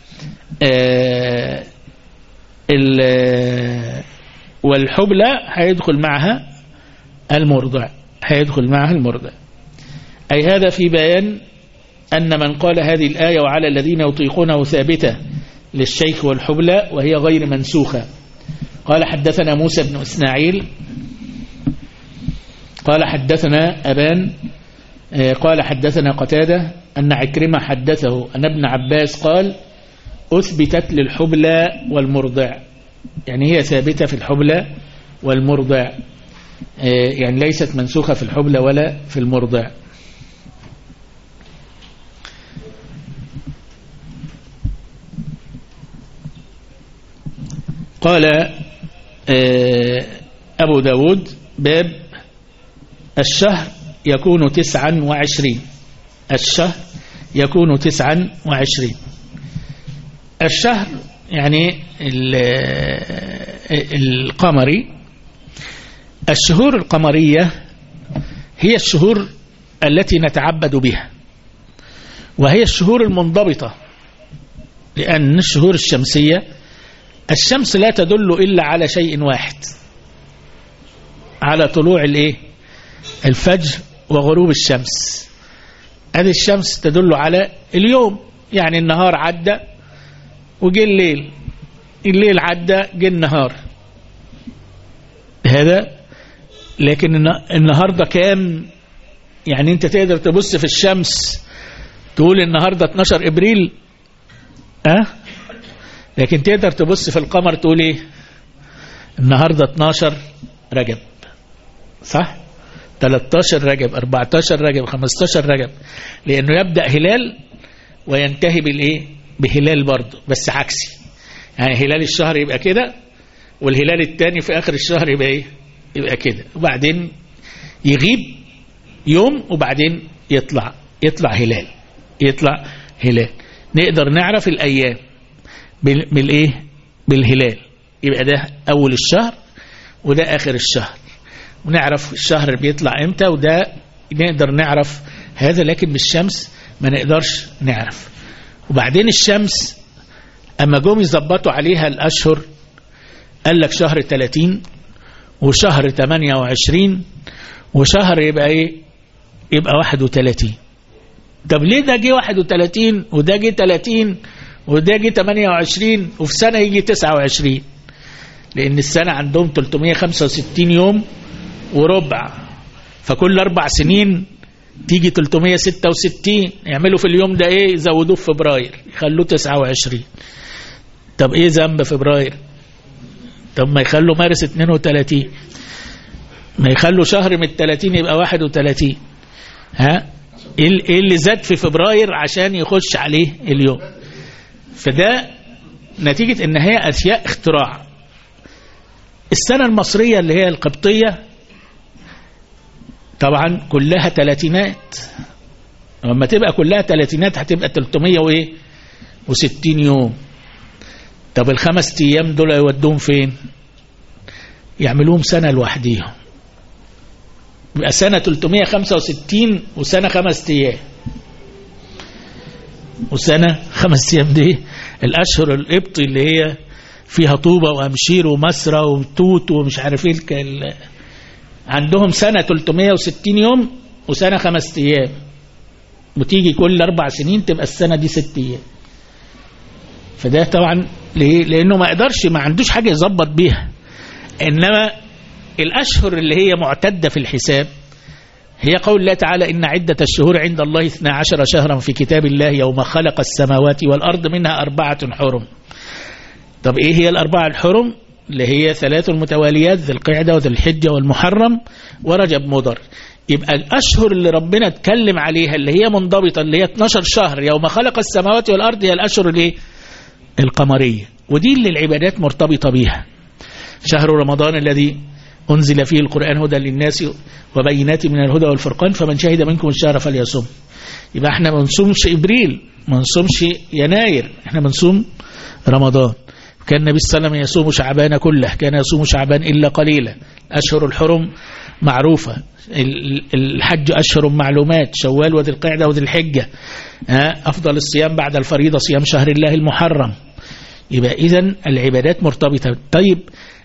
والحبلى هيدخل معها المرضع، هيدخل معها المرضع. أي هذا في بيان أن من قال هذه الآية وعلى الذين يطيقونه ثابتة للشيخ والحبلى وهي غير منسوخة. قال حدثنا موسى بن إسماعيل قال حدثنا أبان قال حدثنا قتادة أن عكرمة حدثه أن ابن عباس قال أثبتت للحبلى والمرضع، يعني هي ثابتة في الحبلى والمرضع، يعني ليست منسوخة في الحبلى ولا في المرضع. قال أبو داود باب الشهر يكون 29، الشهر يكون 29. الشهر يعني القمري. الشهور القمرية هي الشهور التي نتعبد بها، وهي الشهور المنضبطة، لأن الشهور الشمسية الشمس لا تدل إلا على شيء واحد، على طلوع الفجر وغروب الشمس. هذه الشمس تدل على اليوم، يعني النهار عدى وجي الليل عدى جي النهار، هذا. لكن النهاردة كام؟ يعني انت تقدر تبص في الشمس تقول النهاردة 12 إبريل، لكن تقدر تبص في القمر تقول ايه؟ النهاردة 12 رجب، صح؟ 13 رجب، 14 رجب، 15 رجب، لأنه يبدأ هلال وينتهي بهلال برضه، بس عكسي. يعني هلال الشهر يبقى كده، والهلال الثاني في آخر الشهر يبقى يبقى كده، وبعدين يغيب يوم وبعدين يطلع هلال. نقدر نعرف الأيام بالهلال، يبقى ده أول الشهر وده آخر الشهر، ونعرف الشهر بيطلع امتى، وده نقدر نعرف هذا. لكن بالشمس ما نقدرش نعرف. وبعدين الشمس أما جم يظبطوا عليها الأشهر قال لك شهر 30 وشهر 28 وشهر يبقى يبقى 31. طب ليه ده جه 31 وده جه 30 وده جه 28 وفي سنة يجي 29؟ لأن السنة عندهم 365 يوم وربع، فكل 4 سنين تيجي 366. يعملوا في اليوم ده يزودوه في فبراير يخلوه 29. طب ذنب فبراير؟ طب ما يخلوا مارس 32، ما يخلوا شهر من 30 يبقى 31. ايه اللي زاد في فبراير عشان يخش عليه اليوم؟ فده نتيجة ان هي اشياء اختراع. السنة المصرية اللي هي القبطية طبعا كلها 30، لما تبقى كلها 30 هتبقى 360 يوم. طب ال5 أيام دول يودوهم فين؟ يعملوهم سنة لوحديهم، يبقى سنة 365 وسنة 5 أيام، وسنة 5 أيام دي الأشهر القبطي اللي هي فيها طوبة وأمشير ومسرة وتوت ومش عارف عندهم سنة 360 يوم وسنة 5 أيام، وتيجي كل 4 سنين تبقى السنة دي 6 أيام. فده طبعا ليه؟ لأنه ما عندوش حاجة يظبط بيها. إنما الأشهر اللي هي معتدة في الحساب هي قول الله تعالى إن عدة الشهور عند الله 12 شهرا في كتاب الله يوم خلق السماوات والأرض منها 4 حرم. طب إيه هي ال4 الحرم؟ اللي هي 3 متواليات، ذي القعدة وذي الحجة والمحرم ورجب مضر. يبقى الأشهر اللي ربنا اتكلم عليها اللي هي منضبطة اللي هي 12 شهر يوم خلق السماوات والأرض هي الأشهر القمرية، ودي اللي العبادات مرتبطة بيها. شهر رمضان الذي أنزل فيه القرآن هدى للناس وبينات من الهدى والفرقان فمن شهد منكم الشهر فليصم. يبقى احنا ما بنصومش إبريل، ما بنصومش يناير، احنا بنصوم رمضان. كان النبي صلى الله عليه وسلم يصوم شعبان كله، كان يصوم شعبان إلا قليلا. أشهر الحرم معروفة، الحج أشهر معلومات، شوال وذي القعدة وذي الحجة. أفضل الصيام بعد الفريضة صيام شهر الله المحرم. يبقى إذن العبادات مرتبطة. طيب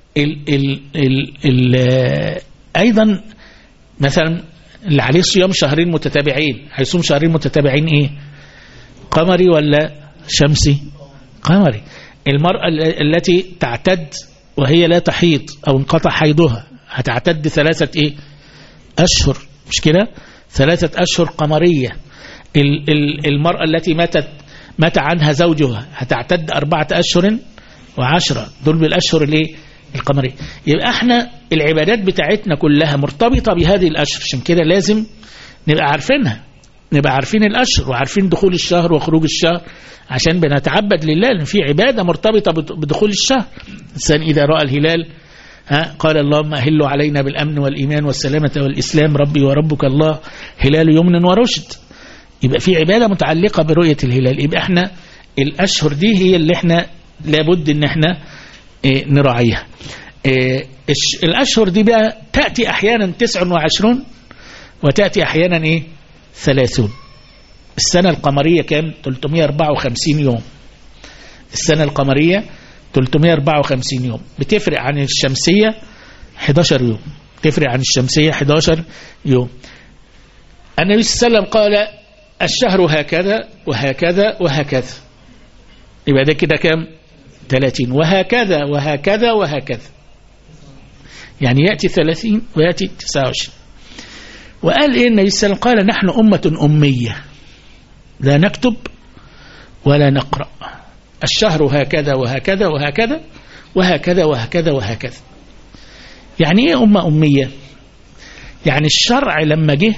أيضا مثلا اللي عليه صيام شهرين متتابعين هيصوم شهرين متتابعين قمري ولا شمسي؟ قمري. المرأة التي تعتد وهي لا تحيض أو انقطع حيضها هتعتد 3 أشهر، مش كده؟ 3 أشهر قمرية. المرأة التي مات عنها زوجها هتعتد 4 أشهر و10، دول بالأشهر القمرية. يبقى احنا العبادات بتاعتنا كلها مرتبطة بهذه الأشهر، عشان كده لازم نبقى عارفينها، نبقى عارفين الأشهر وعارفين دخول الشهر وخروج الشهر، عشان بنتعبد لله، لأن في عبادة مرتبطة بدخول الشهر. الإنسان إذا رأى الهلال قال اللهم أهل علينا بالأمن والإيمان والسلامة والإسلام ربي وربك الله هلال يمن ورشد. يبقى في عبادة متعلقة برؤية الهلال. يبقى احنا الأشهر دي هي اللي احنا لابد ان احنا نراعيها. الأشهر دي بقى تأتي أحيانا 29 وتأتي أحيانا 30. السنة القمرية كام؟ 354 يوم. السنة القمرية 354 يوم، بتفرق عن الشمسية 11 يوم، تفرق عن الشمسية 11 يوم. النبي صلى الله عليه وسلم قال الشهر هكذا وهكذا وهكذا، يبقى ده كده كام؟ 30. وهكذا وهكذا وهكذا، يعني يأتي 30 ويأتي 29. وقال إيه النبي صلى الله عليه وسلم؟ قال نحن أمة أمية لا نكتب ولا نقرأ، الشهر هكذا وهكذا وهكذا وهكذا وهكذا وهكذا. يعني إيه أمة أمية؟ يعني الشرع لما جه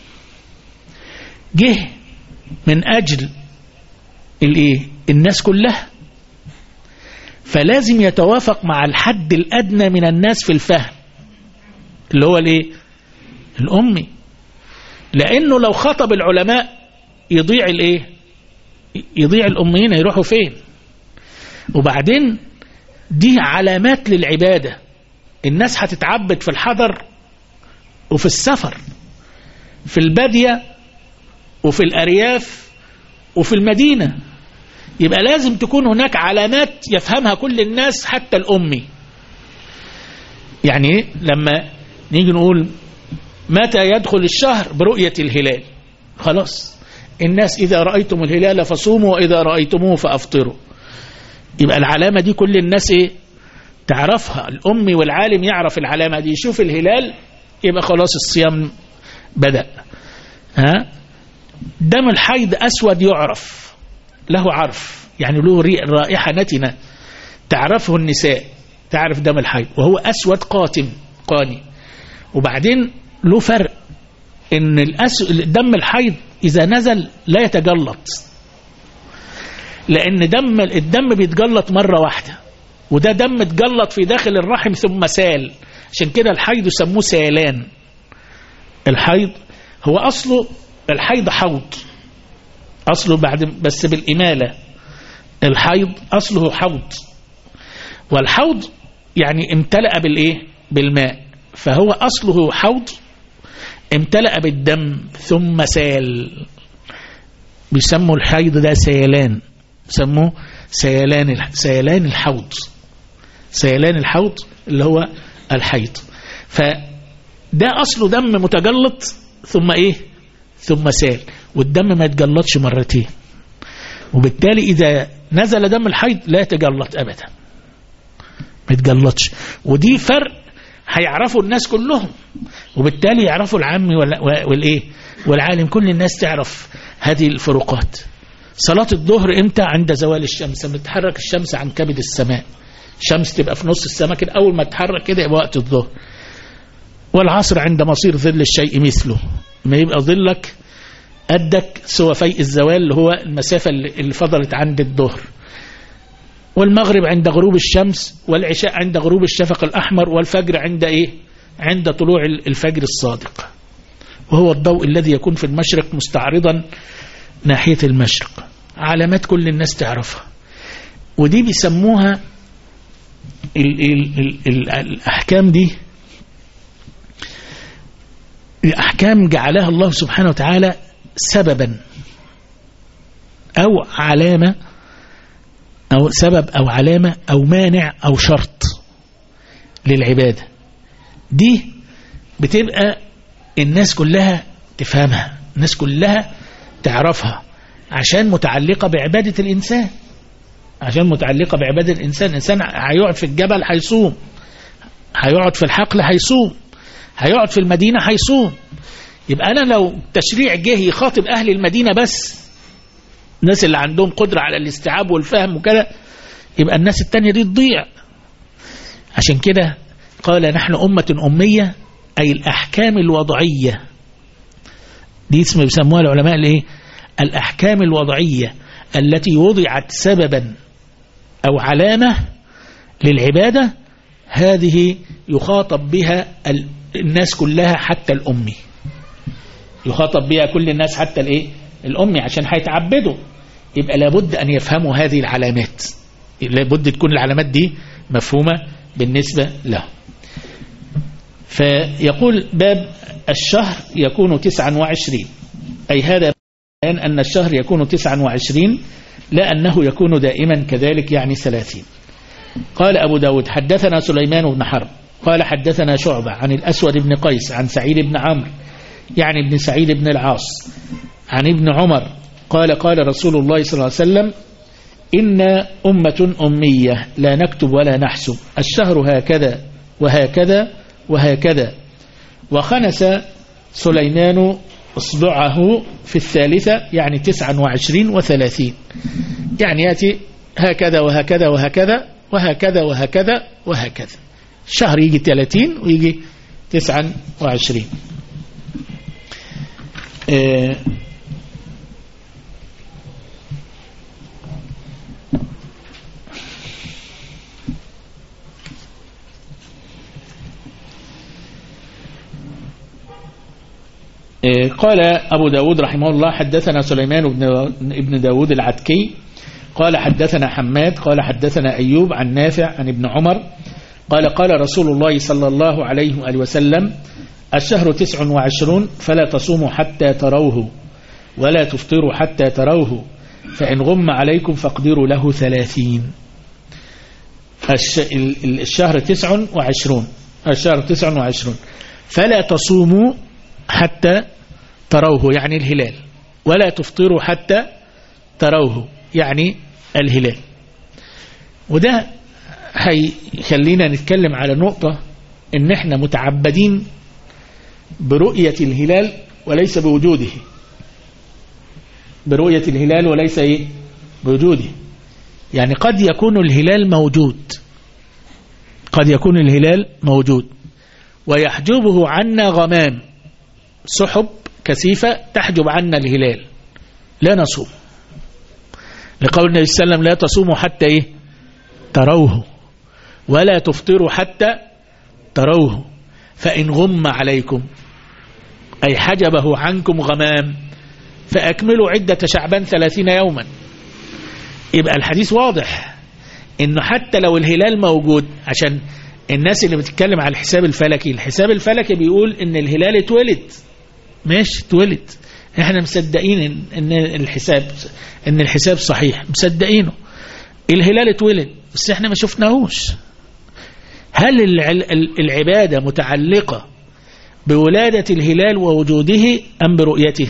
من أجل الناس كلها، فلازم يتوافق مع الحد الأدنى من الناس في الفهم، اللي هو الأمي. لأنه لو خطب العلماء يضيع الأميين، يروحوا فين؟ وبعدين دي علامات للعبادة. الناس هتتعبد في الحضر وفي السفر، في البادية وفي الأرياف وفي المدينة. يبقى لازم تكون هناك علامات يفهمها كل الناس حتى الأمي. يعني لما نيجي نقول متى يدخل الشهر؟ برؤية الهلال. خلاص، الناس إذا رأيتم الهلال فصوموا وإذا رأيتموه فأفطروا. يبقى العلامة دي كل الناس تعرفها، الأمي والعالم يعرف العلامة دي، يشوف الهلال يبقى خلاص الصيام بدأ. دم الحيض أسود يعرف، له عرف، يعني له رائحة نتنة تعرفه النساء، تعرف دم الحيض، وهو أسود قاني. وبعدين له فرق، إن دم الحيض إذا نزل لا يتجلط، لأن الدم بيتجلط مرة واحدة، وده دم اتجلط في داخل الرحم ثم سال، عشان كده الحيض يسموه سيلان. الحيض هو أصله الحيض حوض، أصله بعد بس بالإمالة. الحيض أصله حوض، والحوض يعني امتلأ بالماء، فهو أصله حوض امتلأ بالدم ثم سال، بيسموا الحيض ده سيلان، بيسموه سيلان الحوض، سيلان الحوض اللي هو الحيض. فده أصله دم متجلط ثم سال، والدم ما يتجلطش مرتين، وبالتالي إذا نزل دم الحيض لا يتجلط أبدا، ما يتجلطش. ودي فرق هيعرفوا الناس كلهم، وبالتالي يعرفوا العام والعالم، كل الناس تعرف هذه الفروقات. صلاة الظهر امتى؟ عند زوال الشمس، لما تتحرك الشمس عن كبد السماء، الشمس تبقى في نص السماء كده، أول ما تتحرك كده يبقى وقت الظهر. والعصر عند مصير ظل الشيء مثله، ما يبقى ظلك قدك سوى فيء الزوال اللي هو المسافة اللي فضلت عند الظهر. والمغرب عند غروب الشمس، والعشاء عند غروب الشفق الأحمر، والفجر عند طلوع الفجر الصادق، وهو الضوء الذي يكون في المشرق مستعرضا ناحية المشرق. علامات كل الناس تعرفها، ودي بيسموها الأحكام دي أحكام جعلها الله سبحانه وتعالى سببا أو علامة، أو سبب أو علامة أو مانع أو شرط للعبادة. دي بتبقى الناس كلها تفهمها، الناس كلها تعرفها، عشان متعلقة بعبادة الإنسان، عشان متعلقة بعبادة الإنسان. الإنسان هيقعد في الجبل هيصوم، هيقعد في الحقل هيصوم، هيقعد في المدينة هيصوم. يبقى أنا لو تشريع جه يخاطب أهل المدينة بس، الناس اللي عندهم قدرة على الاستيعاب والفهم وكده، يبقى الناس التانية دي تضيع. عشان كده قال نحن أمة أمية، أي الأحكام الوضعية دي اسم بيسموها العلماء الايه؟ الأحكام الوضعية التي وضعت سببا أو علامة للعبادة، هذه يخاطب بها الناس كلها حتى الأمي، يخاطب بها كل الناس حتى الايه؟ الأمي، عشان هيتعبدوا. يبقى لابد أن يفهموا هذه العلامات، لابد تكون العلامات دي مفهومة بالنسبة له. فيقول باب الشهر يكون 29، أي هذا بيان أن الشهر يكون 29 لا أنه يكون دائما كذلك، يعني 30. قال أبو داود حدثنا سليمان بن حرب قال حدثنا شعبة عن الأسود بن قيس عن سعيد بن عمرو يعني ابن سعيد بن العاص عن ابن عمر قال قال رسول الله صلى الله عليه وسلم إن أمة أمية لا نكتب ولا نحسب، الشهر هكذا وهكذا وهكذا. وخنس سليمان اصبعه في الثالثة، يعني 29 و30، يعني يأتي هكذا وهكذا وهكذا وهكذا وهكذا وهكذا. الشهر يجي 30 ويجي 29. قال أبو داود رحمه الله حدثنا سليمان بن داود العتكي قال حدثنا حماد قال حدثنا أيوب عن نافع عن ابن عمر قال قال رسول الله صلى الله عليه وآله وسلم الشهر 29 فلا تصوموا حتى تروه ولا تفطروا حتى تروه، فإن غم عليكم فاقدروا له 30. الشهر 29، الشهر 29 فلا تصوموا حتى تروه يعني الهلال، ولا تفطروا حتى تروه يعني الهلال. وده هيخلينا نتكلم على نقطة، ان احنا متعبدين برؤية الهلال وليس بوجوده، برؤية الهلال وليس بوجوده. يعني قد يكون الهلال موجود، قد يكون الهلال موجود ويحجبه عنا غمام، سحب كثيفة تحجب عنا الهلال، لا نصوم، لقول النبي صلى الله عليه وسلم لا تصوموا حتى تروه ولا تفطروا حتى تروه، فإن غم عليكم أي حجبه عنكم غمام فأكملوا عدة شعبان 30 يوما. يبقى الحديث واضح إنه حتى لو الهلال موجود، عشان الناس اللي بتتكلم على الحساب الفلكي، الحساب الفلكي بيقول إن الهلال اتولد، ماشي اتولد، احنا مصدقين إن الحساب صحيح، مصدقينه، الهلال اتولد بس احنا ما شفناهوش. هل العبادة متعلقة بولادة الهلال ووجوده أم برؤيته؟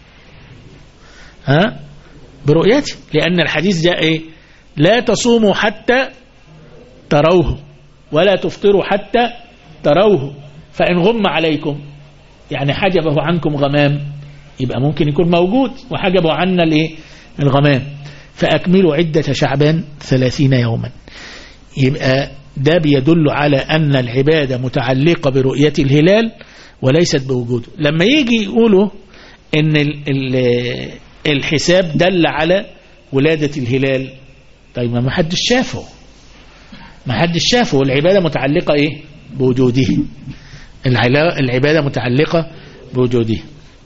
برؤيته، لأن الحديث جاء لا تصوموا حتى تروه ولا تفطروا حتى تروه، فإن غم عليكم يعني حجبه عنكم غمام، يبقى ممكن يكون موجود وحجبه عنا الغمام، فأكملوا عدة شعبان 30 يوما. يبقى ده بيدل على أن العبادة متعلقة برؤية الهلال وليست بوجوده. لما يجي يقولوا أن الحساب دل على ولادة الهلال، طيب ما حدش شافه، ما حدش شافه، العبادة متعلقة بوجوده، العبادة متعلقة بوجوده،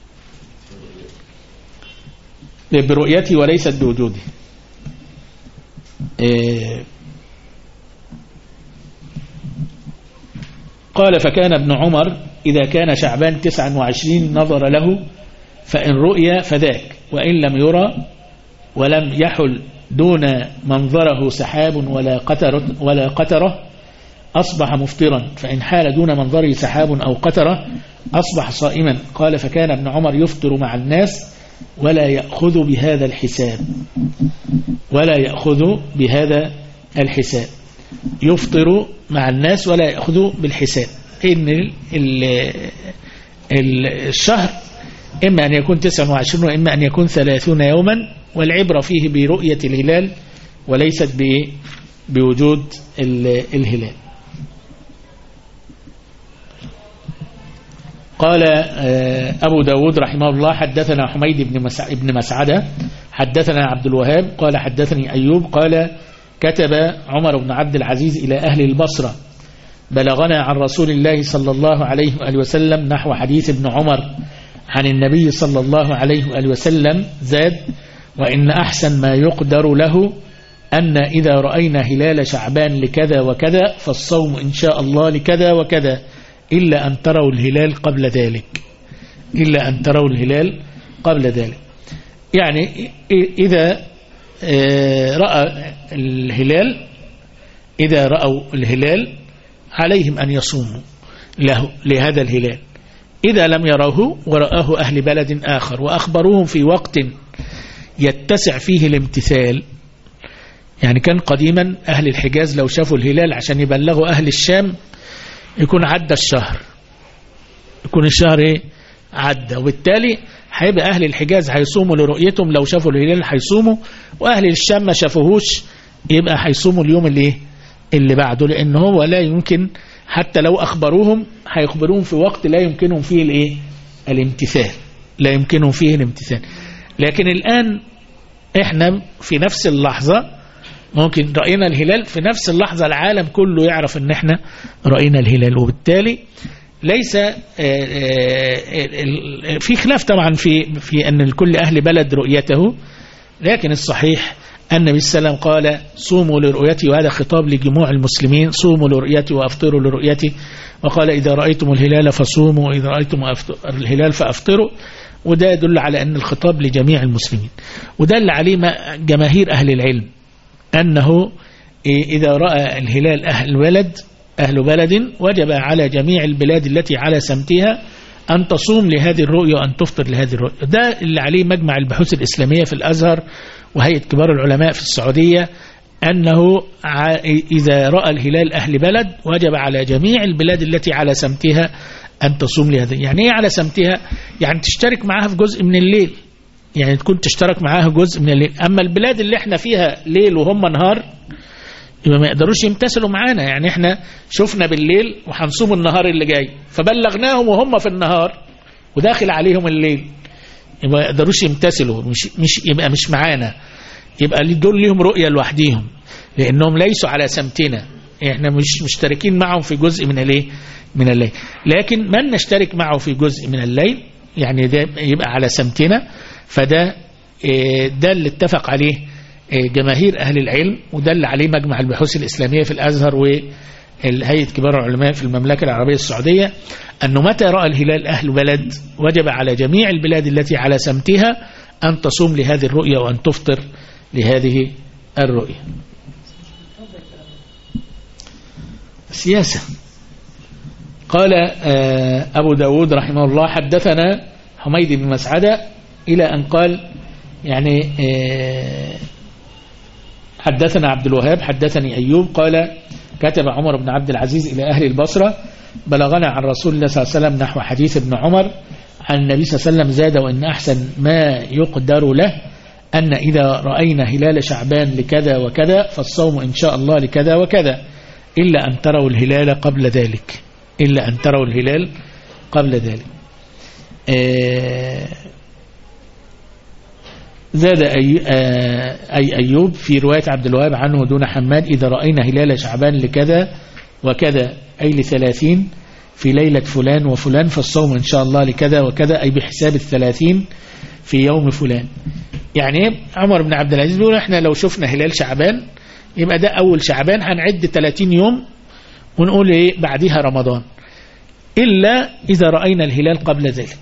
برؤيته وليست بوجوده. قال فكان ابن عمر إذا كان شعبان 29 نظر له، فإن رؤيا فذاك، وإن لم يرى ولم يحل دون منظره سحاب ولا قترة أصبح مفطرا، فإن حال دون منظره سحاب أو قترة أصبح صائما. قال فكان ابن عمر يفطر مع الناس ولا يأخذ بهذا الحساب، ولا يأخذ بهذا الحساب، يفطر مع الناس ولا يأخذ بالحساب. ان الشهر إما أن يكون 29 وإما أن يكون 30 يوما، والعبرة فيه برؤية الهلال وليست بوجود الهلال. قال أبو داود رحمه الله حدثنا حميد بن مسعدة حدثنا عبد الوهاب قال حدثني أيوب قال كتب عمر بن عبد العزيز إلى أهل البصرة بلغنا عن رسول الله صلى الله عليه وآله وسلم نحو حديث ابن عمر عن النبي صلى الله عليه وآله وسلم زاد: وإن أحسن ما يقدر له أن إذا رأينا هلال شعبان لكذا وكذا فالصوم إن شاء الله لكذا وكذا إلا أن تروا الهلال قبل ذلك، إلا أن تروا الهلال قبل ذلك. يعني إذا رأى الهلال، إذا رأوا الهلال عليهم أن يصوموا لهذا الهلال. إذا لم يروه ورآه أهل بلد آخر وأخبروهم في وقت يتسع فيه الامتثال، يعني كان قديما أهل الحجاز لو شافوا الهلال عشان يبلغوا أهل الشام يكون عدى الشهر، يكون الشهر عدى، وبالتالي هيبقى أهل الحجاز هيصوموا لرؤيتهم، لو شافوا الهلال هيصوموا، وأهل الشام ما شافوهوش يبقى هيصوموا اليوم اللي بعده، لأن هو لا يمكن حتى لو أخبروهم هيخبروهم في وقت لا يمكنهم فيه الامتثال، لا يمكنهم فيه الامتثال. لكن الآن احنا في نفس اللحظة ممكن رأينا الهلال، في نفس اللحظة العالم كله يعرف ان احنا رأينا الهلال، وبالتالي ليس في خلاف طبعا في ان لكل أهل بلد رؤيته، لكن الصحيح أن النبي صلى الله عليه وسلم قال صوموا لرؤيتي، وهذا خطاب لجموع المسلمين، صوموا لرؤيتي وأفطروا لرؤيتي، وقال إذا رأيتم الهلال فصوموا وإذا رأيتم الهلال فأفطروا، وده يدل على أن الخطاب لجميع المسلمين، وده اللي عليه جماهير أهل العلم، أنه إذا رأى الهلال أهل بلد وجب على جميع البلاد التي على سمتها أن تصوم لهذه الرؤية وأن تفطر لهذه الرؤية. ده اللي عليه مجمع البحوث الإسلامية في الأزهر وهيئة كبار العلماء في السعودية، أنه إذا رأى الهلال أهل بلد وجب على جميع البلاد التي على سمتها أن تصوم لهذا. يعني إيه على سمتها؟ يعني تشترك معها في جزء من الليل، يعني تكون تشترك معها جزء من الليل. أما البلاد اللي احنا فيها ليل وهم نهار يبقى ما يقدروش يمتثلوا معانا، يعني احنا شفنا بالليل وحنصوم النهار اللي جاي، فبلغناهم وهم في النهار وداخل عليهم الليل، يبقى ما يقدروش يمتثلوا، يبقى مش معانا، يبقى دول ليهم رؤية لوحديهم لأنهم ليسوا على سمتنا، احنا مش مشتركين معهم في جزء من الليل. لكن من نشترك معه في جزء من الليل يعني ده يبقى على سمتنا، فده اللي اتفق عليه جماهير أهل العلم، وده اللي عليه مجمع البحوث الإسلامية في الأزهر وهيئة كبار العلماء في المملكة العربية السعودية، أنه متى رأى الهلال أهل بلد وجب على جميع البلاد التي على سمتها أن تصوم لهذه الرؤية وأن تفطر لهذه الرؤية. سياسة. قال أبو داود رحمه الله حدثنا حميد بن مسعدة إلى أن قال يعني حدثنا عبد الوهاب حدثني أيوب قال كتب عمر بن عبد العزيز إلى أهل البصرة بلغنا عن رسول الله صلى الله عليه وسلم نحو حديث ابن عمر عن النبي صلى الله عليه وسلم زاد: وإن أحسن ما يقدر له أن إذا رأينا هلال شعبان لكذا وكذا فالصوم إن شاء الله لكذا وكذا إلا أن تروا الهلال قبل ذلك، إلا أن تروا الهلال قبل ذلك. زاد أي أيوب في رواية عبد الوهاب عنه دون حماد: إذا رأينا هلال شعبان لكذا وكذا أي ل30 في ليلة فلان وفلان فالصوم إن شاء الله لكذا وكذا أي بحساب 30 في يوم فلان. يعني عمر بن عبد العزيز بيقول احنا لو شفنا هلال شعبان يبقى ده أول شعبان هنعد 30 يوم ونقول ايه بعدها رمضان، إلا إذا رأينا الهلال قبل ذلك،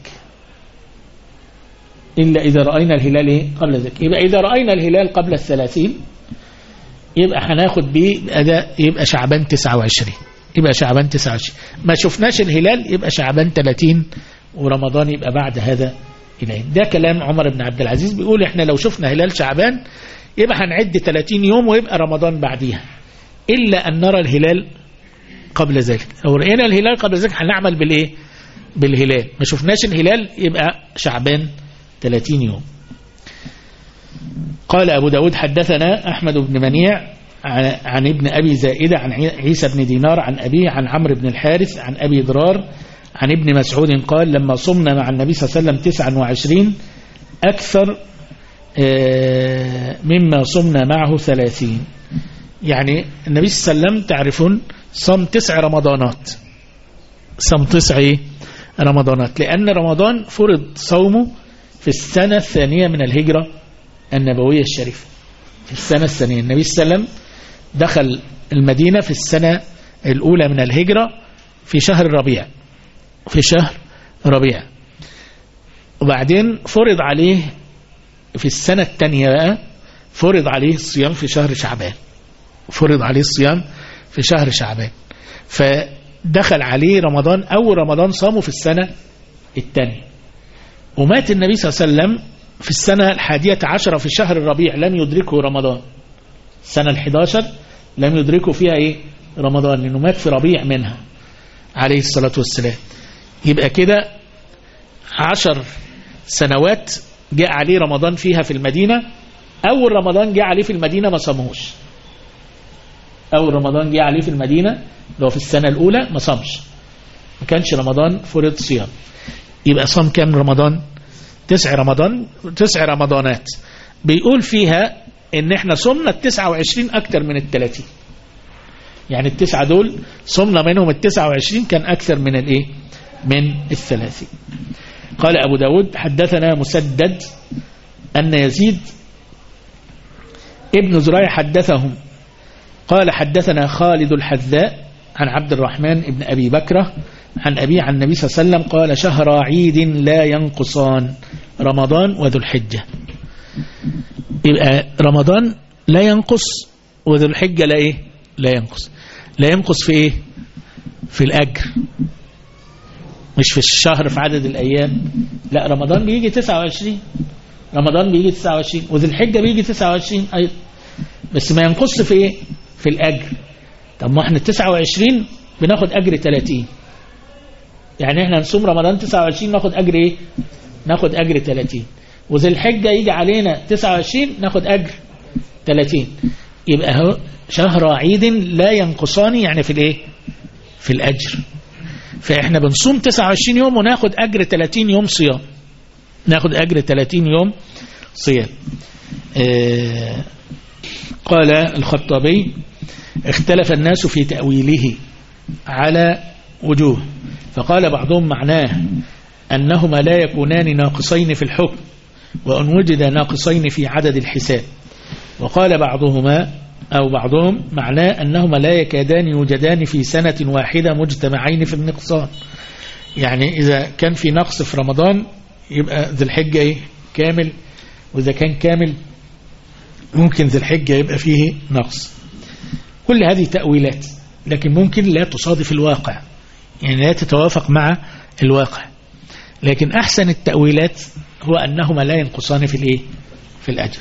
إلا إذا رأينا الهلال إيه قبل ذلك. يبقى إذا رأينا الهلال قبل 30 يبقى هناخد بيه أداء يبقى شعبان 29، يبقى شعبان 29. ما شفناش الهلال يبقى شعبان 30 ورمضان يبقى بعد هذا العيد. ده كلام عمر بن عبد العزيز بيقول احنا لو شفنا هلال شعبان يبقى هنعد 30 يوم ويبقى رمضان بعديها، إلا أن نرى الهلال قبل ذلك. لو رأينا الهلال قبل ذلك هنعمل بالإيه؟ بالهلال. ما شفناش الهلال يبقى شعبان 30 يوم. قال أبو داود حدثنا أحمد بن منيع عن ابن أبي زائدة عن عيسى بن دينار عن أبيه عن عمرو بن الحارث عن أبي ضرار عن ابن مسعود قال لما صمنا مع النبي صلى الله عليه وسلم 29 أكثر مما صمنا معه 30. يعني النبي صلى الله عليه وسلم تعرفون صم 9 رمضانات، صم 9 رمضانات، لأن رمضان فرض صومه في السنة الثانية من الهجرة النبوية الشريفة. في السنة الثانية النبي صلى الله عليه وسلم دخل المدينة في السنة الأولى من الهجرة في شهر الربيع، في شهر ربيع، وبعدين فرض عليه في السنة الثانية بقى فرض عليه الصيام في شهر شعبان، فرض عليه الصيام في شهر شعبان، فدخل عليه رمضان، أول رمضان صامه في السنة الثانية. ومات النبي صلى الله عليه وسلم في السنة 11 في شهر الربيع، لم يدركه رمضان. السنة 11 لم يدركه فيها إيه؟ رمضان، لأنه مات في ربيع منها عليه الصلاة والسلام. يبقى كده 10 سنوات جاء عليه رمضان فيها في المدينة. أول رمضان جاء عليه في المدينة ما صامهوش، أول رمضان جاء عليه في المدينة لو في السنة الأولى ما صامش، ما كانش رمضان فرض صيام. يبقى صام كام رمضان؟ 9 رمضانات. بيقول فيها ان احنا صمنا 29 اكتر من 30، يعني 9 دول صمنا منهم 29 كان اكثر من الايه؟ من 30. قال ابو داود حدثنا مسدد ان يزيد ابن زريع حدثهم قال حدثنا خالد الحذاء عن عبد الرحمن ابن ابي بكرة عن أبي عن النبي صلى الله عليه وسلم قال شهر عيد لا ينقصان، رمضان وذو الحجة. يبقى رمضان لا ينقص وذو الحجة لا إيه؟ لا ينقص. لا ينقص في إيه؟ في الأجر، مش في الشهر في عدد الأيام. لا، رمضان بيجي 29، رمضان بيجي 29 وذو الحجة بيجي 29 أيضا، بس ما ينقص في إيه؟ في الأجر. طب ما احنا 29 بناخد أجر 30، يعني احنا نصوم رمضان 29 ناخد أجر ايه؟ ناخد أجر 30. وذي الحجة يجي علينا 29 ناخد أجر 30. يبقى هو شهر عيد لا ينقصان، يعني في الايه؟ في الأجر. فاحنا بنصوم 29 يوم وناخد أجر 30 يوم صيام، ناخد أجر 30 يوم صيام. قال الخطابي اختلف الناس في تأويله على وجوه، فقال بعضهم معناه أنهما لا يكونان ناقصين في الحكم وأن وجد ناقصين في عدد الحساب. وقال بعضهم معناه أنهما لا يكادان يوجدان في سنة واحدة مجتمعين في النقصان، يعني إذا كان في نقص في رمضان يبقى ذي الحجة إيه؟ كامل، وإذا كان كامل ممكن ذي الحجة يبقى فيه نقص. كل هذه تأويلات، لكن ممكن لا تصادف الواقع، يعني لا تتوافق مع الواقع. لكن أحسن التأويلات هو أنهما لا ينقصان في الإيه؟ في الأجر.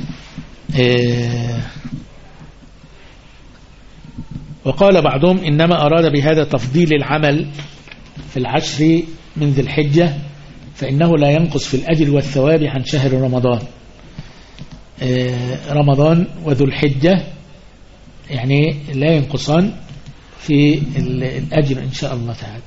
وقال بعضهم إنما أراد بهذا تفضيل العمل في العشر من ذي الحجة، فإنه لا ينقص في الأجر والثواب عن شهر رمضان. رمضان وذو الحجة يعني لا ينقصان في الأجر إن شاء الله تعالى.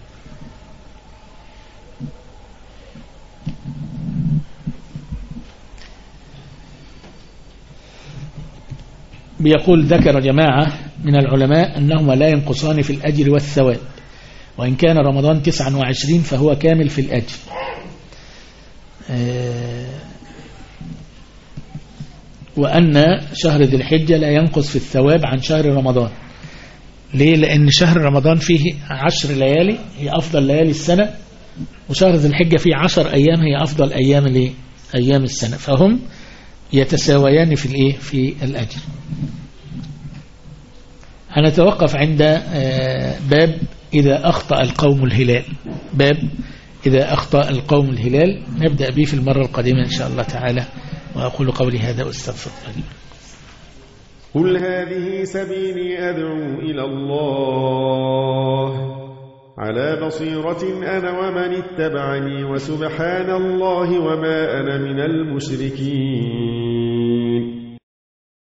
بيقول ذكر جماعة من العلماء أنهما لا ينقصان في الأجر والثواب، وإن كان رمضان 29 فهو كامل في الأجر. وأن شهر ذي الحجة لا ينقص في الثواب عن شهر رمضان. ليه؟ لأن شهر رمضان فيه 10 ليالي هي أفضل ليالي السنة، وشهر ذي الحجة فيه 10 أيام هي أفضل أيام السنة، فهم يتساويان في الإيه؟ في الأجر. هنتوقف عند باب إذا أخطأ القوم الهلال، باب إذا أخطأ القوم الهلال نبدأ به في المرة القادمة إن شاء الله تعالى. وأقول قولي هذا وأستغفر الله. قل هذه سبيلي أدعو إلى الله على بصيرة أنا ومن اتبعني وسبحان الله وما أنا من المشركين.